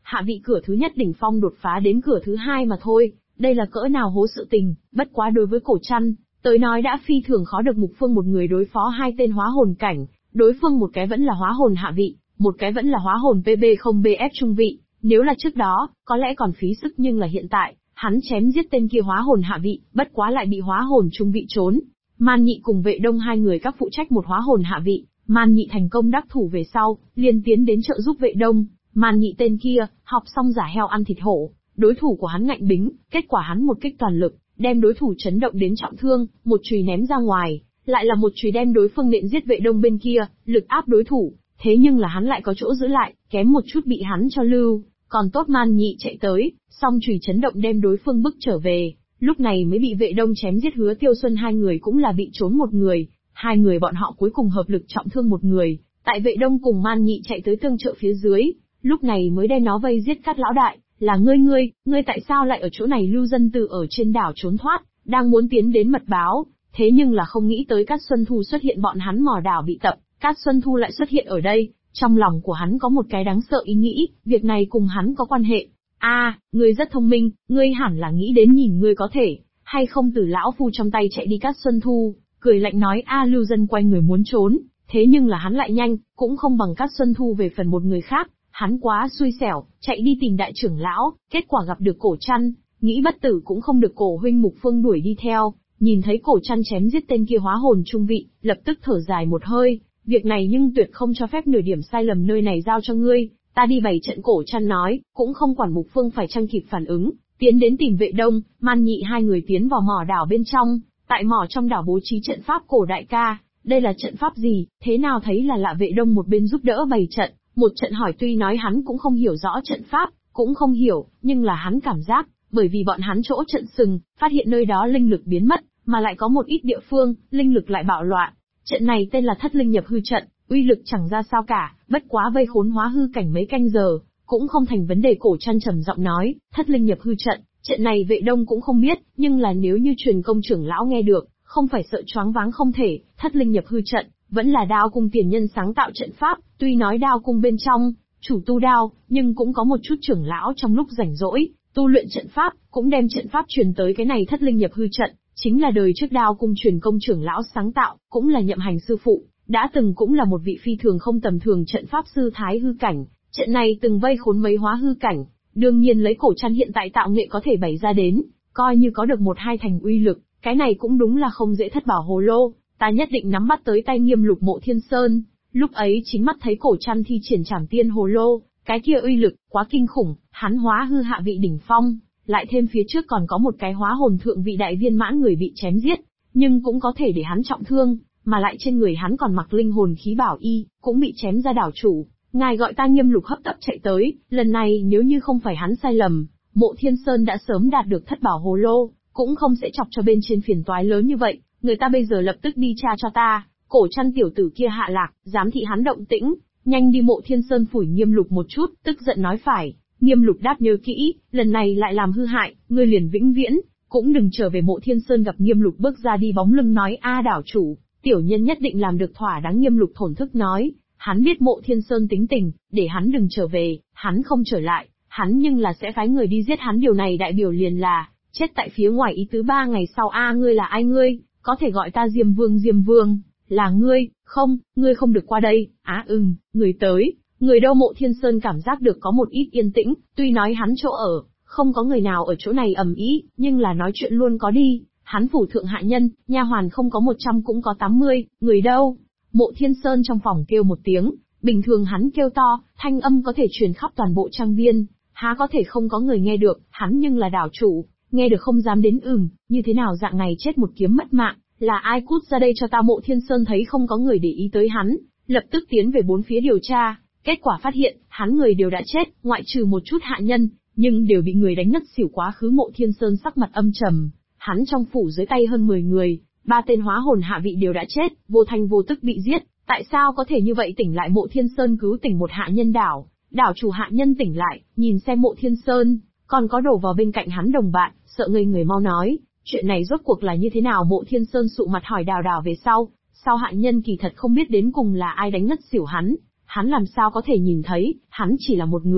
hạ vị cửa thứ nhất đỉnh phong đột phá đến cửa thứ hai mà thôi, đây là cỡ nào hố sự tình, bất quá đối với Cổ Trăn, tới nói đã phi thường khó được Mục Phương một người đối phó hai tên hóa hồn cảnh, đối phương một cái vẫn là hóa hồn hạ vị, một cái vẫn là hóa hồn PB không BF trung vị, nếu là trước đó, có lẽ còn phí sức nhưng là hiện tại, hắn chém giết tên kia hóa hồn hạ vị, bất quá lại bị hóa hồn trung vị trốn. Man Nhị cùng Vệ Đông hai người các phụ trách một hóa hồn hạ vị, Man Nhị thành công đắc thủ về sau, liền tiến đến trợ giúp Vệ Đông. Man Nhị tên kia, học xong giả heo ăn thịt hổ, đối thủ của hắn ngạnh bính, kết quả hắn một kích toàn lực, đem đối thủ chấn động đến trọng thương, một chùy ném ra ngoài, lại là một chùy đem đối phương nện giết Vệ Đông bên kia, lực áp đối thủ, thế nhưng là hắn lại có chỗ giữ lại, kém một chút bị hắn cho lưu, còn tốt Man Nhị chạy tới, song chùy chấn động đem đối phương bức trở về, lúc này mới bị Vệ Đông chém giết. Hứa Tiêu Xuân hai người cũng là bị trốn một người, hai người bọn họ cuối cùng hợp lực trọng thương một người, tại Vệ Đông cùng Man Nhị chạy tới tương trợ phía dưới, lúc này mới đem nó vây giết. Cát lão đại, là ngươi tại sao lại ở chỗ này? Lưu Dân Tử ở trên đảo trốn thoát, đang muốn tiến đến mật báo, thế nhưng là không nghĩ tới Cát Xuân Thu xuất hiện, bọn hắn mò đảo bị tập, Cát Xuân Thu lại xuất hiện ở đây, trong lòng của hắn có một cái đáng sợ ý nghĩ, việc này cùng hắn có quan hệ. Ngươi rất thông minh, ngươi hẳn là nghĩ đến nhìn ngươi có thể, hay không từ lão phu trong tay chạy đi. Cát Xuân Thu, cười lạnh nói. Lưu Dân quay người muốn trốn, thế nhưng là hắn lại nhanh, cũng không bằng Cát Xuân Thu về phần một người khác, hắn quá xui xẻo, chạy đi tìm đại trưởng lão, kết quả gặp được Cổ Trăn, nghĩ bất tử cũng không được Cổ huynh Mục Phương đuổi đi theo, nhìn thấy Cổ Trăn chém giết tên kia hóa hồn trung vị, lập tức thở dài một hơi, việc này nhưng tuyệt không cho phép nửa điểm sai lầm, nơi này giao cho ngươi, ta đi bày trận. Cổ Trăn nói, cũng không quản Mục Phương phải chăng kịp phản ứng, tiến đến tìm Vệ Đông. Man Nhị hai người tiến vào mỏ đảo bên trong, tại mỏ trong đảo bố trí trận pháp. Cổ đại ca, đây là trận pháp gì, thế nào thấy là lạ? Vệ Đông một bên giúp đỡ bày trận, một trận hỏi, tuy nói hắn cũng không hiểu rõ trận pháp, cũng không hiểu, nhưng là hắn cảm giác, bởi vì bọn hắn chỗ trận sừng, phát hiện nơi đó linh lực biến mất, mà lại có một ít địa phương, linh lực lại bạo loạn. Trận này tên là Thất Linh Nhập Hư trận, uy lực chẳng ra sao cả, bất quá vây khốn hóa hư cảnh mấy canh giờ, cũng không thành vấn đề. Cổ Trăn trầm giọng nói, Thất Linh Nhập Hư trận, trận này Vệ Đông cũng không biết, nhưng là nếu như truyền công trưởng lão nghe được, không phải sợ choáng váng không thể. Thất Linh Nhập Hư trận, vẫn là Đao Cung tiền nhân sáng tạo trận pháp, tuy nói Đao Cung bên trong, chủ tu đao, nhưng cũng có một chút trưởng lão trong lúc rảnh rỗi, tu luyện trận pháp, cũng đem trận pháp truyền tới. Cái này Thất Linh Nhập Hư trận, chính là đời trước Đao Cung truyền công trưởng lão sáng tạo, cũng là Nhậm Hành sư phụ, đã từng cũng là một vị phi thường không tầm thường trận pháp sư thái hư cảnh, trận này từng vây khốn mấy hóa hư cảnh, đương nhiên lấy Cổ Trăn hiện tại tạo nghệ có thể bày ra đến, coi như có được một hai thành uy lực, cái này cũng đúng là không dễ. Thất bảo hồ lô, ta nhất định nắm bắt tới tay Nghiêm Lục Mộ Thiên Sơn. Lúc ấy chính mắt thấy Cổ Trăn thi triển Trảm Tiên Hồ Lô, cái kia uy lực quá kinh khủng, hắn hóa hư hạ vị đỉnh phong, lại thêm phía trước còn có một cái hóa hồn thượng vị đại viên mãn người bị chém giết, nhưng cũng có thể để hắn trọng thương, mà lại trên người hắn còn mặc linh hồn khí bảo y, cũng bị chém ra. Đảo chủ, ngài gọi ta Nghiêm Lục hấp tấp chạy tới, lần này nếu như không phải hắn sai lầm, Mộ Thiên Sơn đã sớm đạt được Thất bảo hồ lô, cũng không sẽ chọc cho bên trên phiền toái lớn như vậy. Người ta bây giờ lập tức đi tra cho ta, Cổ Trăn tiểu tử kia hạ lạc, dám thị hắn động tĩnh, nhanh đi. Mộ Thiên Sơn phủi Nghiêm Lục một chút, tức giận nói. Phải. Nghiêm Lục đáp, nhớ kỹ, lần này lại làm hư hại, ngươi liền vĩnh viễn cũng đừng trở về. Mộ Thiên Sơn gặp Nghiêm Lục bước ra đi bóng lưng nói, đảo chủ, tiểu nhân nhất định làm được thỏa đáng. Nghiêm Lục thổn thức nói, hắn biết Mộ Thiên Sơn tính tình, để hắn đừng trở về, hắn không trở lại, hắn nhưng là sẽ phái người đi giết hắn, điều này đại biểu liền là chết tại phía ngoài. Ý tứ 3 ngày sau. Ngươi là ai? Ngươi có thể gọi ta Diêm Vương. Diêm Vương là ngươi? Không, ngươi không được qua đây. Người tới. Người đâu? Mộ Thiên Sơn cảm giác được có một ít yên tĩnh, tuy nói hắn chỗ ở không có người nào ở chỗ này ầm ĩ, nhưng là nói chuyện luôn có đi. Hắn phủ thượng hạ nhân, nha hoàn không có 100 cũng có 80, người đâu? Mộ Thiên Sơn trong phòng kêu một tiếng, bình thường hắn kêu to, thanh âm có thể truyền khắp toàn bộ trang viên, há có thể không có người nghe được. Hắn nhưng là đảo chủ, nghe được không dám đến. Như thế nào dạng này chết một kiếm mất mạng, là ai? Cút ra đây cho ta. Mộ Thiên Sơn thấy không có người để ý tới hắn, lập tức tiến về bốn phía điều tra, kết quả phát hiện, hắn người đều đã chết, ngoại trừ một chút hạ nhân, nhưng đều bị người đánh ngất xỉu quá khứ. Mộ Thiên Sơn sắc mặt âm trầm, hắn trong phủ dưới tay hơn 10 người, 3 tên hóa hồn hạ vị đều đã chết, vô thanh vô tức bị giết, tại sao có thể như vậy? Tỉnh lại. Mộ Thiên Sơn cứu tỉnh một hạ nhân. Đảo chủ hạ nhân tỉnh lại, nhìn xem Mộ Thiên Sơn, còn có đổ vào bên cạnh hắn đồng bạn, sợ ngây người, mau nói, chuyện này rốt cuộc là như thế nào? Mộ Thiên Sơn sụ mặt hỏi. Đảo về sau hạ nhân kỳ thật không biết đến cùng là ai đánh ngất xỉu hắn làm sao có thể nhìn thấy, hắn chỉ là một người,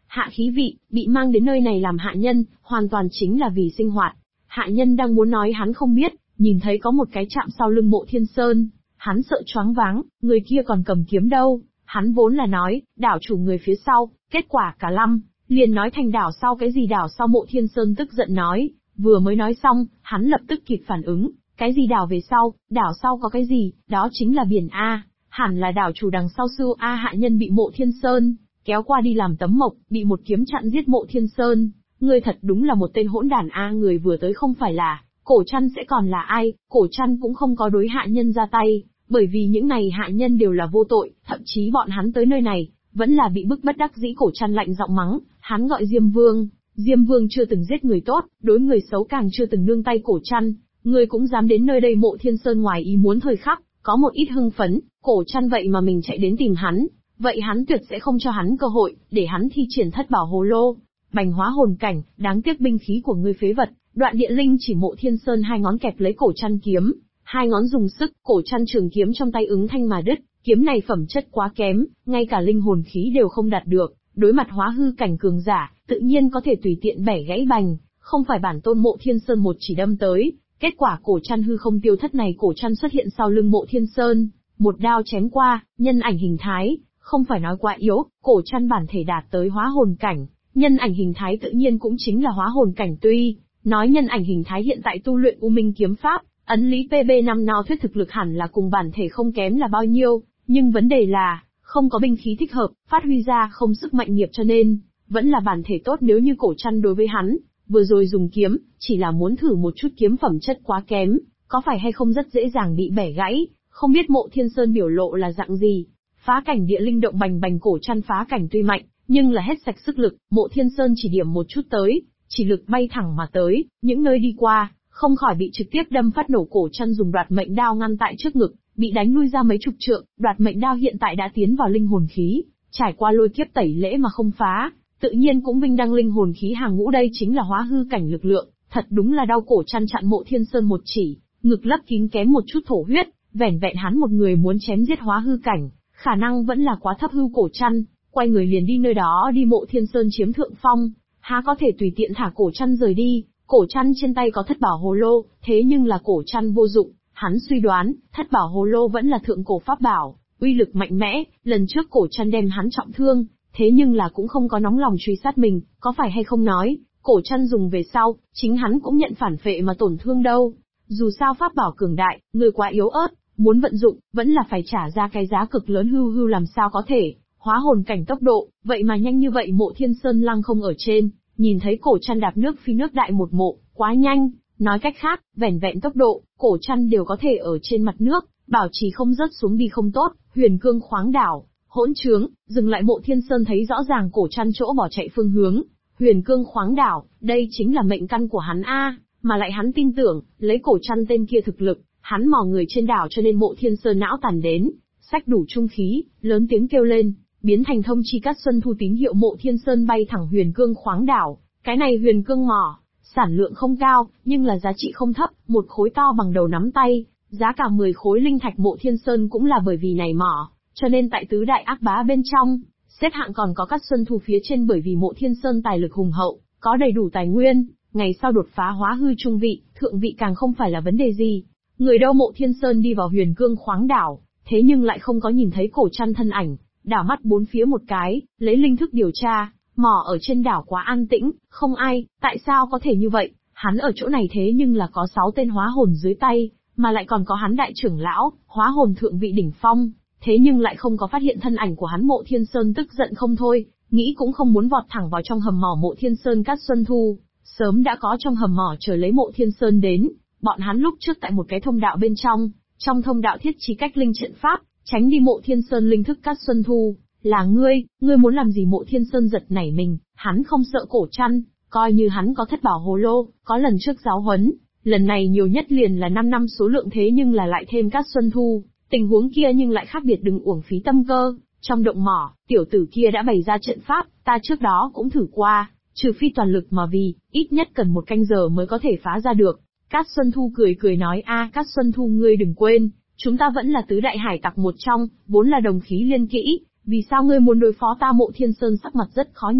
Hạ khí vị, bị mang đến nơi này làm hạ nhân, hoàn toàn chính là vì sinh hoạt. Hạ nhân đang muốn nói hắn không biết, nhìn thấy có một cái chạm sau lưng Mộ Thiên Sơn. Hắn sợ choáng váng, người kia còn cầm kiếm đâu. Hắn vốn là nói, đảo chủ người phía sau, kết quả cả lăm, liền nói thành đảo sau cái gì đảo sau. Mộ Thiên Sơn tức giận nói, vừa mới nói xong, hắn lập tức kịp phản ứng, cái gì đảo về sau, đảo sau có cái gì, đó chính là biển A, hẳn là đảo chủ đằng sau sư A. Hạ nhân bị Mộ Thiên Sơn kéo qua đi làm tấm mộc, bị một kiếm chặn giết. Mộ Thiên Sơn, ngươi thật đúng là một tên hỗn đản A. Người vừa tới không phải là Cổ Trăn sẽ còn là ai? Cổ Trăn cũng không có đối hạ nhân ra tay, bởi vì những này hạ nhân đều là vô tội, thậm chí bọn hắn tới nơi này, vẫn là bị bức bất đắc dĩ. Cổ Trăn lạnh giọng mắng, hắn gọi Diêm Vương. Diêm Vương chưa từng giết người tốt, đối người xấu càng chưa từng nương tay. Cổ Trăn, ngươi cũng dám đến nơi đây? Mộ Thiên Sơn ngoài ý muốn thời khắc, có một ít hưng phấn, Cổ Trăn vậy mà mình chạy đến tìm hắn, vậy hắn tuyệt sẽ không cho hắn cơ hội, để hắn thi triển thất bảo hồ lô, bành hóa hồn cảnh. Đáng tiếc binh khí của ngươi phế vật. Đoạn Địa Linh chỉ. Mộ Thiên Sơn hai ngón kẹp lấy Cổ Trăn kiếm, hai ngón dùng sức, Cổ Trăn trường kiếm trong tay ứng thanh mà đứt. Kiếm này phẩm chất quá kém, ngay cả linh hồn khí đều không đạt được, đối mặt hóa hư cảnh cường giả, tự nhiên có thể tùy tiện bẻ gãy bành, không phải bản tôn. Mộ Thiên Sơn một chỉ đâm tới, kết quả Cổ Trăn hư không tiêu thất này. Cổ Trăn xuất hiện sau lưng Mộ Thiên Sơn, một đao chém qua, nhân ảnh hình thái, không phải nói quá yếu, Cổ Trăn bản thể đạt tới hóa hồn cảnh, nhân ảnh hình thái tự nhiên cũng chính là hóa hồn cảnh. Tuy nói nhân ảnh hình thái hiện tại tu luyện U Minh kiếm pháp, ấn lý PB5 nào thuyết thực lực hẳn là cùng bản thể không kém là bao nhiêu, nhưng vấn đề là, không có binh khí thích hợp, phát huy ra không sức mạnh nghiệp, cho nên, vẫn là bản thể tốt. Nếu như Cổ Trăn đối với hắn, vừa rồi dùng kiếm, chỉ là muốn thử một chút, kiếm phẩm chất quá kém, có phải hay không rất dễ dàng bị bẻ gãy, không biết Mộ Thiên Sơn biểu lộ là dạng gì. Phá cảnh địa linh động bành bành. Cổ Trăn phá cảnh tuy mạnh, nhưng là hết sạch sức lực. Mộ Thiên Sơn chỉ điểm một chút tới, chỉ lực bay thẳng mà tới, những nơi đi qua, không khỏi bị trực tiếp đâm phát nổ. Cổ Trăn dùng đoạt mệnh đao ngăn tại trước ngực, bị đánh lui ra mấy chục trượng. Đoạt mệnh đao hiện tại đã tiến vào linh hồn khí, trải qua lôi kiếp tẩy lễ mà không phá, tự nhiên cũng vinh đăng linh hồn khí hàng ngũ. Đây chính là hóa hư cảnh lực lượng, thật đúng là đau. Cổ Trăn chặn Mộ Thiên Sơn một chỉ, ngực lấp kín kém một chút thổ huyết, vẻn vẹn hắn một người muốn chém giết hóa hư cảnh, khả năng vẫn là quá thấp. Hưu Cổ Trăn quay người liền đi nơi đó đi. Mộ Thiên Sơn chiếm thượng phong, há có thể tùy tiện thả Cổ Trăn rời đi. Cổ Trăn trên tay có thất bảo hồ lô, thế nhưng là Cổ Trăn vô dụng. Hắn suy đoán, thất bảo hồ lô vẫn là thượng cổ pháp bảo, uy lực mạnh mẽ. Lần trước Cổ Trăn đem hắn trọng thương, thế nhưng là cũng không có nóng lòng truy sát mình, có phải hay không nói, Cổ Trăn dùng về sau, chính hắn cũng nhận phản phệ mà tổn thương đâu. Dù sao pháp bảo cường đại, người quá yếu ớt, muốn vận dụng, vẫn là phải trả ra cái giá cực lớn. Hưu làm sao có thể, hóa hồn cảnh tốc độ, vậy mà nhanh như vậy. Mộ Thiên Sơn lăng không ở trên, nhìn thấy Cổ Trăn đạp nước phi nước đại một mộ, quá nhanh. Nói cách khác, vẻn vẹn tốc độ, Cổ Trăn đều có thể ở trên mặt nước, bảo trì không rớt xuống đi không tốt. Huyền cương khoáng đảo, hỗn trướng, dừng lại. Mộ Thiên Sơn thấy rõ ràng Cổ Trăn chỗ bỏ chạy phương hướng. Huyền cương khoáng đảo, đây chính là mệnh căn của hắn a, mà lại hắn tin tưởng, lấy Cổ Trăn tên kia thực lực, hắn mò người trên đảo, cho nên Mộ Thiên Sơn não tàn đến, xách đủ trung khí, lớn tiếng kêu lên, biến thành thông chi cát xuân thu tín hiệu. Mộ Thiên Sơn bay thẳng huyền cương khoáng đảo. Cái này huyền cương mỏ, sản lượng không cao, nhưng là giá trị không thấp, một khối to bằng đầu nắm tay, giá cả 10 khối linh thạch. Mộ Thiên Sơn cũng là bởi vì này mỏ, cho nên tại tứ đại ác bá bên trong, xếp hạng còn có cát xuân thu phía trên. Bởi vì Mộ Thiên Sơn tài lực hùng hậu, có đầy đủ tài nguyên, ngày sau đột phá hóa hư trung vị, thượng vị càng không phải là vấn đề gì. Người đâu? Mộ Thiên Sơn đi vào huyền cương khoáng đảo, thế nhưng lại không có nhìn thấy Cổ Trăn thân ảnh, đảo mắt bốn phía một cái, lấy linh thức điều tra, mỏ ở trên đảo quá an tĩnh, không ai. Tại sao có thể như vậy? Hắn ở chỗ này thế nhưng là có 6 tên hóa hồn dưới tay, mà lại còn có hắn đại trưởng lão, hóa hồn thượng vị đỉnh phong, thế nhưng lại không có phát hiện thân ảnh của hắn. Mộ Thiên Sơn tức giận không thôi, nghĩ cũng không muốn vọt thẳng vào trong hầm mỏ. Mộ Thiên Sơn cát xuân thu, sớm đã có trong hầm mỏ chờ lấy Mộ Thiên Sơn đến. Bọn hắn lúc trước tại một cái thông đạo bên trong thông đạo thiết trí cách linh trận pháp, tránh đi Mộ Thiên Sơn linh thức. Cát xuân thu, là ngươi muốn làm gì? Mộ Thiên Sơn giật nảy mình, hắn không sợ Cổ Trăn, coi như hắn có thất bảo hồ lô, có lần trước giáo huấn, lần này nhiều nhất liền là 5 năm số lượng, thế nhưng là lại thêm Cát xuân thu, tình huống kia nhưng lại khác biệt. Đừng uổng phí tâm cơ, trong động mỏ, tiểu tử kia đã bày ra trận pháp, ta trước đó cũng thử qua, trừ phi toàn lực mà vì, ít nhất cần 1 canh giờ mới có thể phá ra được. Cát Xuân Thu cười nói, Cát Xuân Thu ngươi đừng quên, chúng ta vẫn là tứ đại hải tặc một trong, vốn là đồng khí liên kỹ, vì sao ngươi muốn đối phó ta? Mộ Thiên Sơn sắc mặt rất khó nhìn,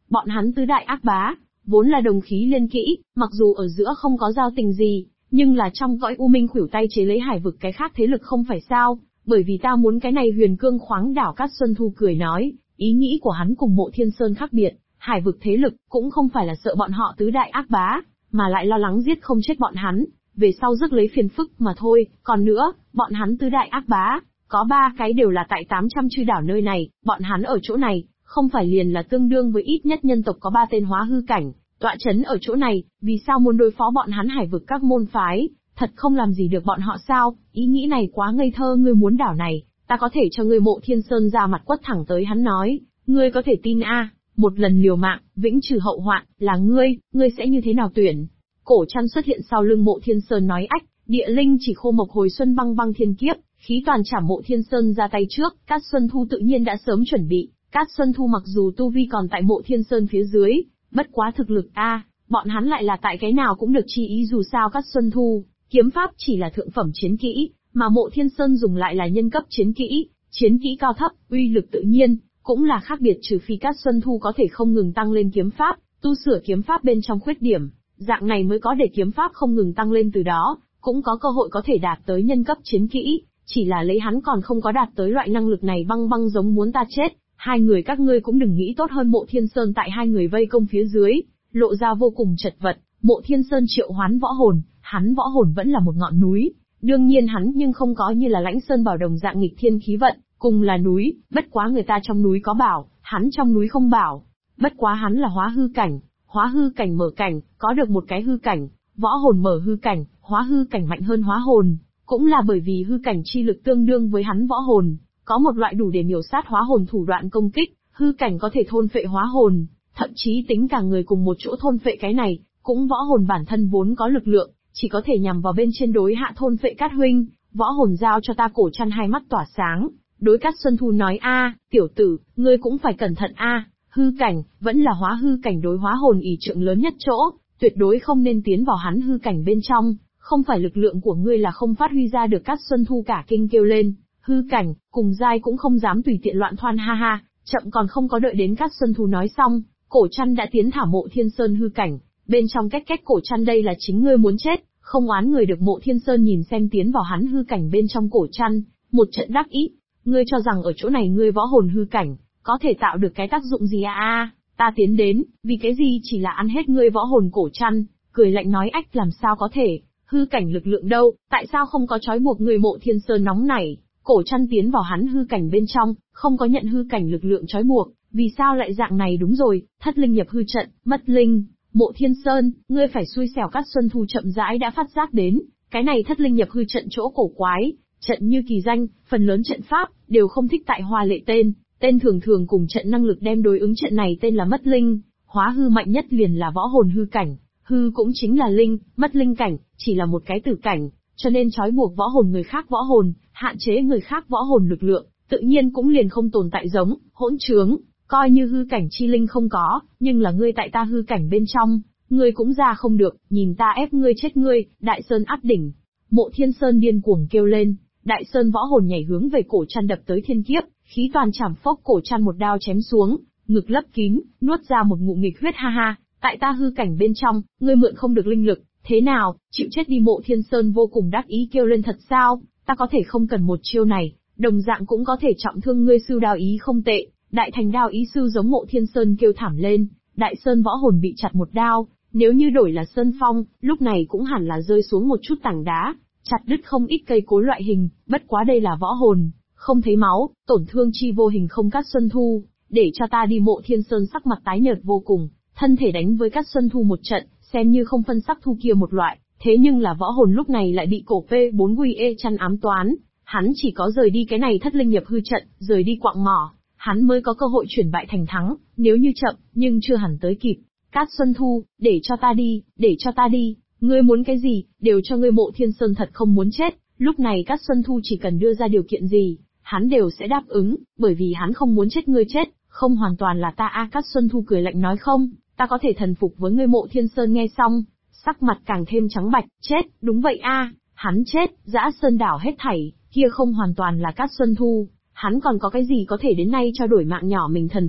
Bọn hắn tứ đại ác bá, vốn là đồng khí liên kỹ, mặc dù ở giữa không có giao tình gì, nhưng là trong cõi u minh khuỷu tay chế lấy hải vực cái khác thế lực không phải sao, bởi vì ta muốn cái này huyền cương khoáng đảo. Cát Xuân Thu cười nói, ý nghĩ của hắn cùng Mộ Thiên Sơn khác biệt, hải vực thế lực cũng không phải là sợ bọn họ tứ đại ác bá, mà lại lo lắng giết không chết bọn hắn, về sau rước lấy phiền phức mà thôi. Còn nữa, bọn hắn tứ đại ác bá, có 3 cái đều là tại 800 chư đảo nơi này, bọn hắn ở chỗ này, không phải liền là tương đương với ít nhất nhân tộc có 3 tên hóa hư cảnh, tọa chấn ở chỗ này, vì sao muốn đối phó bọn hắn hải vực các môn phái, thật không làm gì được bọn họ sao? Ý nghĩ này quá ngây thơ. Ngươi muốn đảo này, ta có thể cho ngươi. Mộ Thiên Sơn ra mặt quất thẳng tới hắn nói, ngươi có thể tin a? Một lần liều mạng, vĩnh trừ hậu hoạn, là ngươi sẽ như thế nào tuyển? Cổ Trăn xuất hiện sau lưng Mộ Thiên Sơn nói ách, địa linh chỉ khô mộc hồi xuân băng băng thiên kiếp, khí toàn chảm. Mộ Thiên Sơn ra tay trước, Cát Xuân Thu tự nhiên đã sớm chuẩn bị. Cát Xuân Thu mặc dù tu vi còn tại Mộ Thiên Sơn phía dưới, bất quá thực lực bọn hắn lại là tại cái nào cũng được chi ý. Dù sao Cát Xuân Thu, kiếm pháp chỉ là thượng phẩm chiến kỹ, mà Mộ Thiên Sơn dùng lại là nhân cấp chiến kỹ cao thấp, uy lực tự nhiên cũng là khác biệt. Trừ phi Cát Xuân Thu có thể không ngừng tăng lên kiếm pháp, tu sửa kiếm pháp bên trong khuyết điểm, dạng này mới có để kiếm pháp không ngừng tăng lên, từ đó cũng có cơ hội có thể đạt tới nhân cấp chiến kỹ. Chỉ là lấy hắn còn không có đạt tới loại năng lực này. Băng băng giống muốn ta chết. Hai người các ngươi cũng đừng nghĩ tốt hơn. Mộ Thiên Sơn tại hai người vây công phía dưới, lộ ra vô cùng chật vật. Mộ Thiên Sơn triệu hoán võ hồn, hắn võ hồn vẫn là một ngọn núi. Đương nhiên hắn nhưng không có như là Lãnh Sơn Bảo đồng dạng nghịch thiên khí vận, cùng là núi, bất quá người ta trong núi có bảo, hắn trong núi không bảo. Bất quá hắn là hóa hư cảnh mở cảnh, có được một cái hư cảnh, võ hồn mở hư cảnh, hóa hư cảnh mạnh hơn hóa hồn, cũng là bởi vì hư cảnh chi lực tương đương với hắn võ hồn, có một loại đủ để miểu sát hóa hồn thủ đoạn công kích, hư cảnh có thể thôn phệ hóa hồn, thậm chí tính cả người cùng một chỗ thôn phệ. Cái này, cũng võ hồn bản thân vốn có lực lượng, chỉ có thể nhằm vào bên trên đối hạ thôn phệ. Cát huynh, võ hồn giao cho ta. Cổ Trăn hai mắt tỏa sáng, đối Cát Xuân Thu nói tiểu tử, ngươi cũng phải cẩn thận hư cảnh, vẫn là hóa hư cảnh đối hóa hồn ỷ trượng lớn nhất chỗ, tuyệt đối không nên tiến vào hắn hư cảnh bên trong, không phải lực lượng của ngươi là không phát huy ra được. Cát Xuân Thu cả kinh kêu lên, hư cảnh, cùng giai cũng không dám tùy tiện loạn thoan ha. Chậm còn không có đợi đến Cát Xuân Thu nói xong, Cổ Trăn đã tiến thả Mộ Thiên Sơn hư cảnh, bên trong cách Cổ Trăn đây là chính ngươi muốn chết, không oán người được. Mộ Thiên Sơn nhìn xem tiến vào hắn hư cảnh bên trong Cổ Trăn, một trận đắc ý, ngươi cho rằng ở chỗ này ngươi võ hồn hư cảnh, có thể tạo được cái tác dụng gì ta tiến đến, vì cái gì chỉ là ăn hết ngươi võ hồn. Cổ Trăn cười lạnh nói ách, làm sao có thể, hư cảnh lực lượng đâu, tại sao không có trói buộc người? Mộ Thiên Sơn nóng nảy, Cổ Trăn tiến vào hắn hư cảnh bên trong, không có nhận hư cảnh lực lượng trói buộc, vì sao lại dạng này? Đúng rồi, thất linh nhập hư trận, mất linh. Mộ Thiên Sơn, ngươi phải xui xẻo. Cát Xuân Thu chậm rãi đã phát giác đến, cái này thất linh nhập hư trận chỗ cổ quái, trận như kỳ danh, phần lớn trận pháp đều không thích tại hoa lệ tên thường thường cùng trận năng lực đem đối ứng. Trận này tên là mất linh, hóa hư mạnh nhất liền là võ hồn hư cảnh, hư cũng chính là linh, mất linh cảnh, chỉ là một cái tử cảnh, cho nên trói buộc võ hồn người khác võ hồn, hạn chế người khác võ hồn lực lượng, tự nhiên cũng liền không tồn tại. Giống hỗn trướng, coi như hư cảnh chi linh không có, nhưng là ngươi tại ta hư cảnh bên trong, ngươi cũng ra không được, nhìn ta ép ngươi chết ngươi. Đại Sơn áp đỉnh. Mộ Thiên Sơn điên cuồng kêu lên, Đại Sơn võ hồn nhảy hướng về Cổ Trăn đập tới thiên kiếp, khí toàn chảm phốc. Cổ Trăn một đao chém xuống, ngực lấp kín, nuốt ra một ngụm nghịch huyết ha. Tại ta hư cảnh bên trong, ngươi mượn không được linh lực, thế nào, chịu chết đi. Mộ Thiên Sơn vô cùng đắc ý kêu lên, thật sao, ta có thể không cần một chiêu này, đồng dạng cũng có thể trọng thương ngươi. Sư đao ý không tệ, đại thành đao ý sư. Giống Mộ Thiên Sơn kêu thảm lên, Đại Sơn võ hồn bị chặt một đao, nếu như đổi là Sơn Phong, lúc này cũng hẳn là rơi xuống một chút tảng đá, chặt đứt không ít cây cối loại hình, bất quá đây là võ hồn, không thấy máu, tổn thương chi vô hình không. Cát Xuân Thu, để cho ta đi. Mộ Thiên Sơn sắc mặt tái nhợt vô cùng, thân thể đánh với Cát Xuân Thu một trận, xem như không phân sắc thu kia một loại, thế nhưng là võ hồn lúc này lại bị cổ P4QE chăn ám toán, hắn chỉ có rời đi cái này thất linh nhập hư trận, rời đi quạng mỏ, hắn mới có cơ hội chuyển bại thành thắng, nếu như chậm, nhưng chưa hẳn tới kịp. Cát Xuân Thu, để cho ta đi, ngươi muốn cái gì, đều cho ngươi. Mộ Thiên Sơn thật không muốn chết, lúc này Cát Xuân Thu chỉ cần đưa ra điều kiện gì, hắn đều sẽ đáp ứng, bởi vì hắn không muốn chết. Ngươi chết, không hoàn toàn là ta Cát Xuân Thu cười lạnh nói không, ta có thể thần phục với ngươi. Mộ Thiên Sơn nghe xong, sắc mặt càng thêm trắng bạch, chết, đúng vậy hắn chết, Dã Sơn đảo hết thảy, kia không hoàn toàn là Cát Xuân Thu, hắn còn có cái gì có thể đến nay cho đổi mạng nhỏ mình thần phục,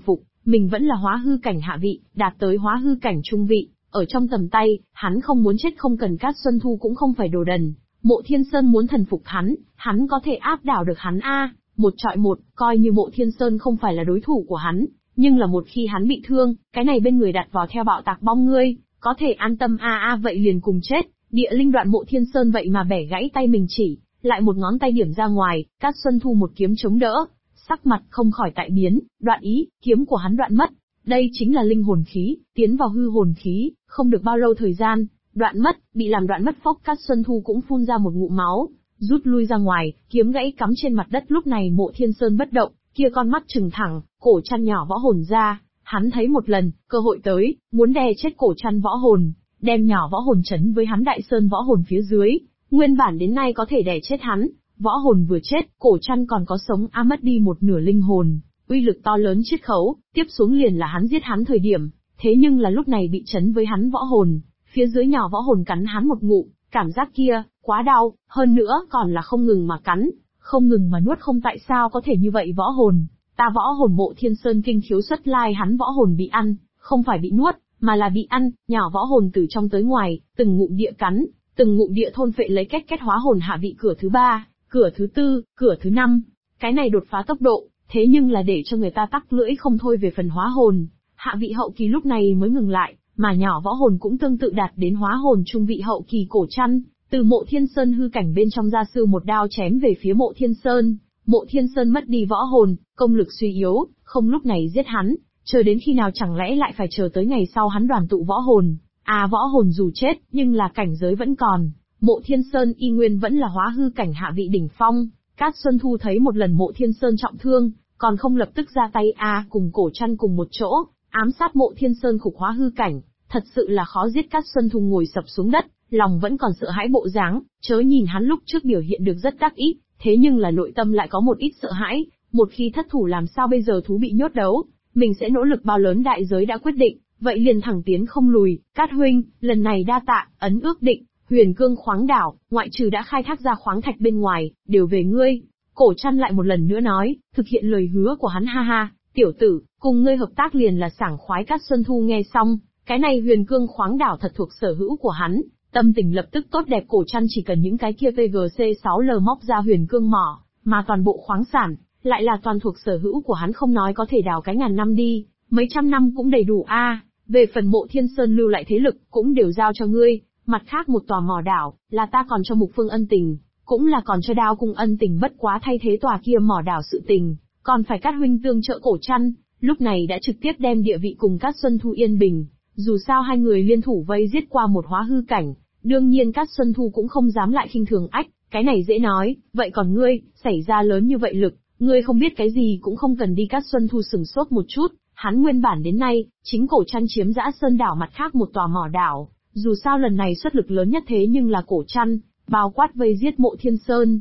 mình vẫn là hóa hư cảnh hạ vị, đạt tới hóa hư cảnh trung vị, ở trong tầm tay, hắn không muốn chết không cần Cát Xuân Thu cũng không phải đồ đần. Mộ Thiên Sơn muốn thần phục hắn có thể áp đảo được hắn một trọi một, coi như Mộ Thiên Sơn không phải là đối thủ của hắn, nhưng là một khi hắn bị thương, cái này bên người đặt vào theo bạo tạc bom ngươi, có thể an tâm vậy liền cùng chết. Địa linh đoạn Mộ Thiên Sơn vậy mà bẻ gãy tay mình chỉ, lại một ngón tay điểm ra ngoài, Cát Xuân Thu một kiếm chống đỡ, sắc mặt không khỏi tại biến, đoạn ý, kiếm của hắn đoạn mất. Đây chính là linh hồn khí, tiến vào hư hồn khí, không được bao lâu thời gian, đoạn mất, bị làm đoạn mất phốc Cát Xuân Thu cũng phun ra một ngụm máu, rút lui ra ngoài, kiếm gãy cắm trên mặt đất lúc này Mộ Thiên Sơn bất động, kia con mắt trừng thẳng, cổ chăn nhỏ võ hồn ra, hắn thấy một lần, cơ hội tới, muốn đè chết cổ chăn võ hồn, đem nhỏ võ hồn chấn với hắn Đại Sơn võ hồn phía dưới, nguyên bản đến nay có thể đè chết hắn, võ hồn vừa chết, cổ chăn còn có sống mất đi một nửa linh hồn, uy lực to lớn chiết khấu, tiếp xuống liền là hắn giết hắn thời điểm, thế nhưng là lúc này bị chấn với hắn võ hồn, phía dưới nhỏ võ hồn cắn hắn một ngụm, cảm giác kia, quá đau, hơn nữa còn là không ngừng mà cắn, không ngừng mà nuốt không tại sao có thể như vậy võ hồn, ta võ hồn Mộ Thiên Sơn kinh khiếu xuất lai hắn võ hồn bị ăn, không phải bị nuốt, mà là bị ăn, nhỏ võ hồn từ trong tới ngoài, từng ngụm địa cắn, từng ngụm địa thôn phệ lấy kết hóa hồn hạ vị cửa thứ 3, cửa thứ 4, cửa thứ 5, cái này đột phá tốc độ, thế nhưng là để cho người ta tắc lưỡi không thôi về phần hóa hồn, hạ vị hậu kỳ lúc này mới ngừng lại, mà nhỏ võ hồn cũng tương tự đạt đến hóa hồn trung vị hậu kỳ cổ chăn, từ Mộ Thiên Sơn hư cảnh bên trong gia sư một đao chém về phía Mộ Thiên Sơn, Mộ Thiên Sơn mất đi võ hồn, công lực suy yếu, không lúc này giết hắn, chờ đến khi nào chẳng lẽ lại phải chờ tới ngày sau hắn đoàn tụ võ hồn, võ hồn dù chết, nhưng là cảnh giới vẫn còn, Mộ Thiên Sơn y nguyên vẫn là hóa hư cảnh hạ vị đỉnh phong, Cát Xuân Thu thấy một lần Mộ Thiên Sơn trọng thương, còn không lập tức ra tay cùng cổ chăn cùng một chỗ, ám sát Mộ Thiên Sơn khục hóa hư cảnh, thật sự là khó giết. Cát Xuân Thu ngồi sập xuống đất, lòng vẫn còn sợ hãi bộ dáng, chớ nhìn hắn lúc trước biểu hiện được rất đắc ý, thế nhưng là nội tâm lại có một ít sợ hãi, một khi thất thủ làm sao bây giờ thú bị nhốt đấu, mình sẽ nỗ lực bao lớn đại giới đã quyết định, vậy liền thẳng tiến không lùi. Cát huynh, lần này đa tạ, ấn ước định, Huyền Cương khoáng đảo, ngoại trừ đã khai thác ra khoáng thạch bên ngoài, đều về ngươi. Cổ chăn lại một lần nữa nói, thực hiện lời hứa của hắn ha, tiểu tử, cùng ngươi hợp tác liền là sảng khoái. Cát Xuân Thu nghe xong, cái này Huyền Cương khoáng đảo thật thuộc sở hữu của hắn, tâm tình lập tức tốt đẹp. Cổ chăn chỉ cần những cái kia VGC6L móc ra Huyền Cương mỏ, mà toàn bộ khoáng sản, lại là toàn thuộc sở hữu của hắn, không nói có thể đào cái ngàn năm đi, mấy trăm năm cũng đầy đủ Về phần Mộ Thiên Sơn lưu lại thế lực, cũng đều giao cho ngươi, mặt khác một tòa mỏ đảo, là ta còn cho Mục Phương ân tình, cũng là còn cho Đao Cung ân tình, bất quá thay thế tòa kia mỏ đảo sự tình, còn phải Cát huynh tương trợ. Cổ chăn, lúc này đã trực tiếp đem địa vị cùng Cát Xuân Thu yên bình, dù sao hai người liên thủ vây giết qua một hóa hư cảnh, đương nhiên Cát Xuân Thu cũng không dám lại khinh thường. Cái này dễ nói, vậy còn ngươi, xảy ra lớn như vậy lực, ngươi không biết cái gì cũng không cần đi. Cát Xuân Thu sừng sốt một chút, hắn nguyên bản đến nay, chính Cổ chăn chiếm Dã Sơn đảo mặt khác một tòa mỏ đảo, dù sao lần này xuất lực lớn nhất thế nhưng là Cổ chăn, bao quát vây giết Mộ Thiên Sơn.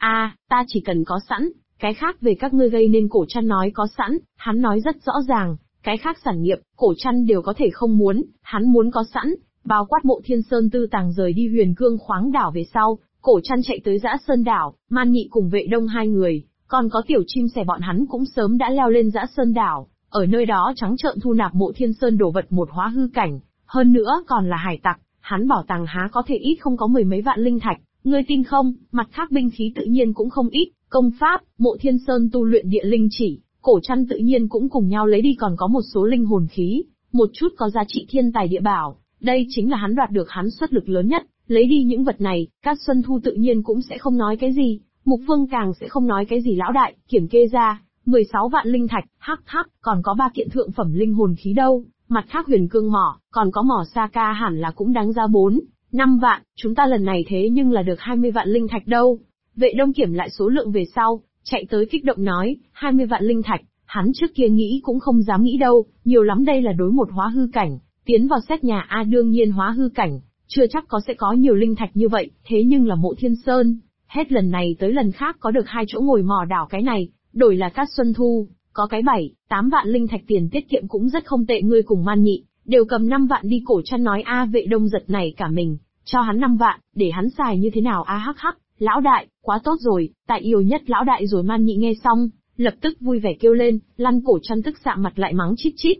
Ta chỉ cần có sẵn, cái khác về các ngươi gây nên. Cổ chăn nói có sẵn, hắn nói rất rõ ràng, cái khác sản nghiệp, Cổ chăn đều có thể không muốn, hắn muốn có sẵn, bao quát Mộ Thiên Sơn tư tàng rời đi Huyền Cương khoáng đảo về sau, Cổ chăn chạy tới Dã Sơn đảo, Man Nhị cùng Vệ Đông hai người, còn có tiểu chim sẻ bọn hắn cũng sớm đã leo lên Dã Sơn đảo, ở nơi đó trắng trợn thu nạp Mộ Thiên Sơn đồ vật một hóa hư cảnh, hơn nữa còn là hải tặc, hắn bảo tàng há có thể ít không có mười mấy vạn linh thạch, ngươi tin không? Mặt khác binh khí tự nhiên cũng không ít, công pháp, Mộ Thiên Sơn tu luyện địa linh chỉ, Cổ chăn tự nhiên cũng cùng nhau lấy đi, còn có một số linh hồn khí, một chút có giá trị thiên tài địa bảo, đây chính là hắn đoạt được, hắn xuất lực lớn nhất, lấy đi những vật này, Cát Xuân Thu tự nhiên cũng sẽ không nói cái gì, Mục Phương càng sẽ không nói cái gì. Lão đại, kiểm kê ra, 16 vạn linh thạch, còn có 3 kiện thượng phẩm linh hồn khí đâu, mặt khác Huyền Cương mỏ, còn có mỏ Saka hẳn là cũng đáng giá 5 vạn, chúng ta lần này thế nhưng là được 20 vạn linh thạch đâu. Vệ Đông kiểm lại số lượng về sau, chạy tới kích động nói, 20 vạn linh thạch, hắn trước kia nghĩ cũng không dám nghĩ đâu, nhiều lắm đây là đối một hóa hư cảnh, tiến vào xét nhà đương nhiên hóa hư cảnh, chưa chắc sẽ có nhiều linh thạch như vậy, thế nhưng là Mộ Thiên Sơn, hết lần này tới lần khác có được 2 chỗ ngồi mỏ đảo, cái này, đổi là Cát Xuân Thu, có cái 7-8 vạn linh thạch tiền tiết kiệm cũng rất không tệ. Ngươi cùng Man Nhị, đều cầm 5 vạn đi. Cổ chăn nói. Vệ Đông giật này cả mình, cho hắn 5 vạn, để hắn xài như thế nào? Lão đại, quá tốt rồi, tại yêu nhất lão đại rồi. Man Nhị nghe xong, lập tức vui vẻ kêu lên, lăn cổ chăn tức sạm mặt lại mắng chít chít,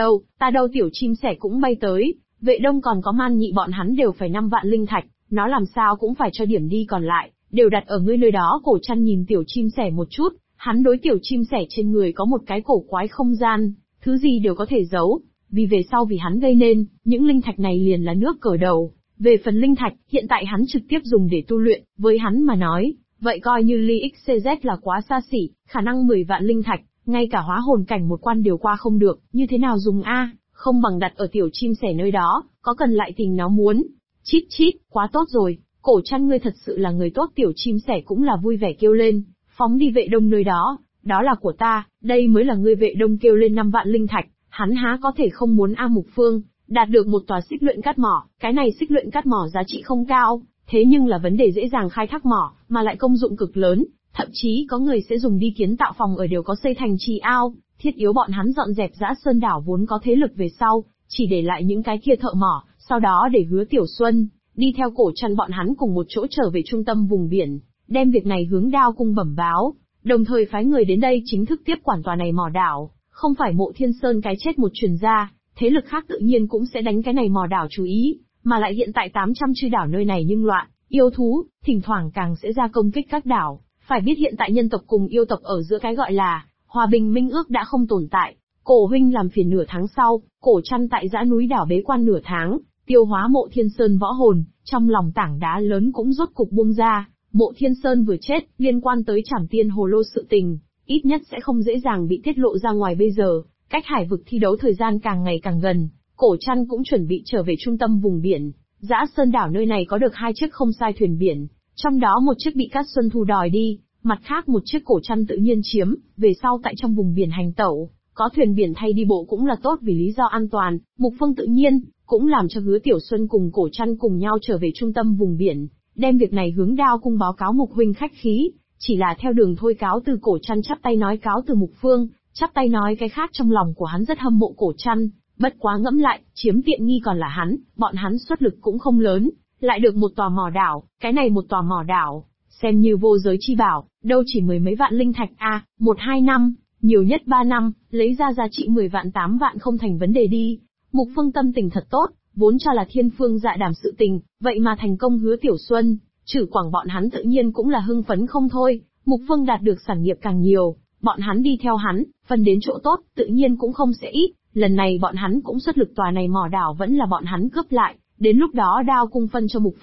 ta đâu tiểu chim sẻ cũng bay tới, Vệ Đông còn có Man Nhị bọn hắn đều phải 5 vạn linh thạch, nó làm sao cũng phải cho điểm đi còn lại, đều đặt ở ngươi nơi đó. Cổ chăn nhìn tiểu chim sẻ một chút, hắn đối tiểu chim sẻ trên người có một cái cổ quái không gian, thứ gì đều có thể giấu, vì về sau vì hắn gây nên, những linh thạch này liền là nước cờ đầu. Về phần linh thạch, hiện tại hắn trực tiếp dùng để tu luyện, với hắn mà nói, vậy coi như ly XCZ là quá xa xỉ, khả năng 10 vạn linh thạch, ngay cả hóa hồn cảnh một quan đều qua không được, như thế nào dùng a? Không bằng đặt ở tiểu chim sẻ nơi đó, có cần lại tình nó muốn. Chít chít, quá tốt rồi, cổ chăn ngươi thật sự là người tốt. Tiểu chim sẻ cũng là vui vẻ kêu lên, phóng đi Vệ Đông nơi đó, đó là của ta, đây mới là ngươi. Vệ Đông kêu lên 5 vạn linh thạch, hắn há có thể không muốn a. Mục Phương đạt được một tòa xích luyện cát mỏ, cái này xích luyện cát mỏ giá trị không cao, thế nhưng là vấn đề dễ dàng khai thác mỏ, mà lại công dụng cực lớn, thậm chí có người sẽ dùng đi kiến tạo phòng ở đều có xây thành trì ao. Thiết yếu bọn hắn dọn dẹp Dã Sơn đảo vốn có thế lực về sau, chỉ để lại những cái kia thợ mỏ, sau đó để Hứa Tiểu Xuân đi theo cổ chăn bọn hắn cùng một chỗ trở về trung tâm vùng biển, đem việc này hướng Đao Cung bẩm báo, đồng thời phái người đến đây chính thức tiếp quản tòa này mỏ đảo. Không phải Mộ Thiên Sơn cái chết một truyền ra, thế lực khác tự nhiên cũng sẽ đánh cái này mỏ đảo chú ý, mà lại hiện tại 800 chư đảo nơi này nhưng loạn, yêu thú, thỉnh thoảng càng sẽ ra công kích các đảo. Phải biết hiện tại nhân tộc cùng yêu tộc ở giữa cái gọi là hòa bình minh ước đã không tồn tại. Cổ huynh làm phiền nửa tháng sau, cổ chăn tại dã núi đảo bế quan nửa tháng, tiêu hóa Mộ Thiên Sơn võ hồn, trong lòng tảng đá lớn cũng rốt cục buông ra. Mộ Thiên Sơn vừa chết, liên quan tới Trảm Tiên Hồ Lô sự tình, ít nhất sẽ không dễ dàng bị tiết lộ ra ngoài. Bây giờ, cách hải vực thi đấu thời gian càng ngày càng gần, cổ chăn cũng chuẩn bị trở về trung tâm vùng biển. Dã Sơn đảo nơi này có được 2 chiếc không sai thuyền biển, trong đó một chiếc bị Cát Xuân Thu đòi đi, mặt khác một chiếc cổ chăn tự nhiên chiếm, về sau tại trong vùng biển hành tẩu, có thuyền biển thay đi bộ cũng là tốt vì lý do an toàn. Mục Phương tự nhiên cũng làm cho Hứa Tiểu Xuân cùng cổ chăn cùng nhau trở về trung tâm vùng biển, đem việc này hướng Đao Cung báo cáo. Mục huynh khách khí, chỉ là theo đường thôi. Cáo từ. Cổ chăn chắp tay nói cáo từ Mục Phương, chắp tay nói cái khác trong lòng của hắn rất hâm mộ cổ chăn, bất quá ngẫm lại, chiếm tiện nghi còn là hắn, bọn hắn xuất lực cũng không lớn, lại được một tòa mỏ đảo, cái này một tòa mỏ đảo, xem như vô giới chi bảo, đâu chỉ 10 mấy vạn linh thạch a, 1-2 năm, nhiều nhất 3 năm, lấy ra giá trị 10 vạn 8 vạn không thành vấn đề đi. Mục Phương tâm tình thật tốt, vốn cho là thiên phương dạ đàm sự tình, vậy mà thành công. Hứa Tiểu Xuân, Trử Quảng bọn hắn tự nhiên cũng là hưng phấn không thôi. Mục Phương đạt được sản nghiệp càng nhiều, bọn hắn đi theo hắn, phần đến chỗ tốt, tự nhiên cũng không sẽ ít. Lần này bọn hắn cũng xuất lực, tòa này mỏ đảo vẫn là bọn hắn cướp lại, đến lúc đó Đao Cung phân cho Mục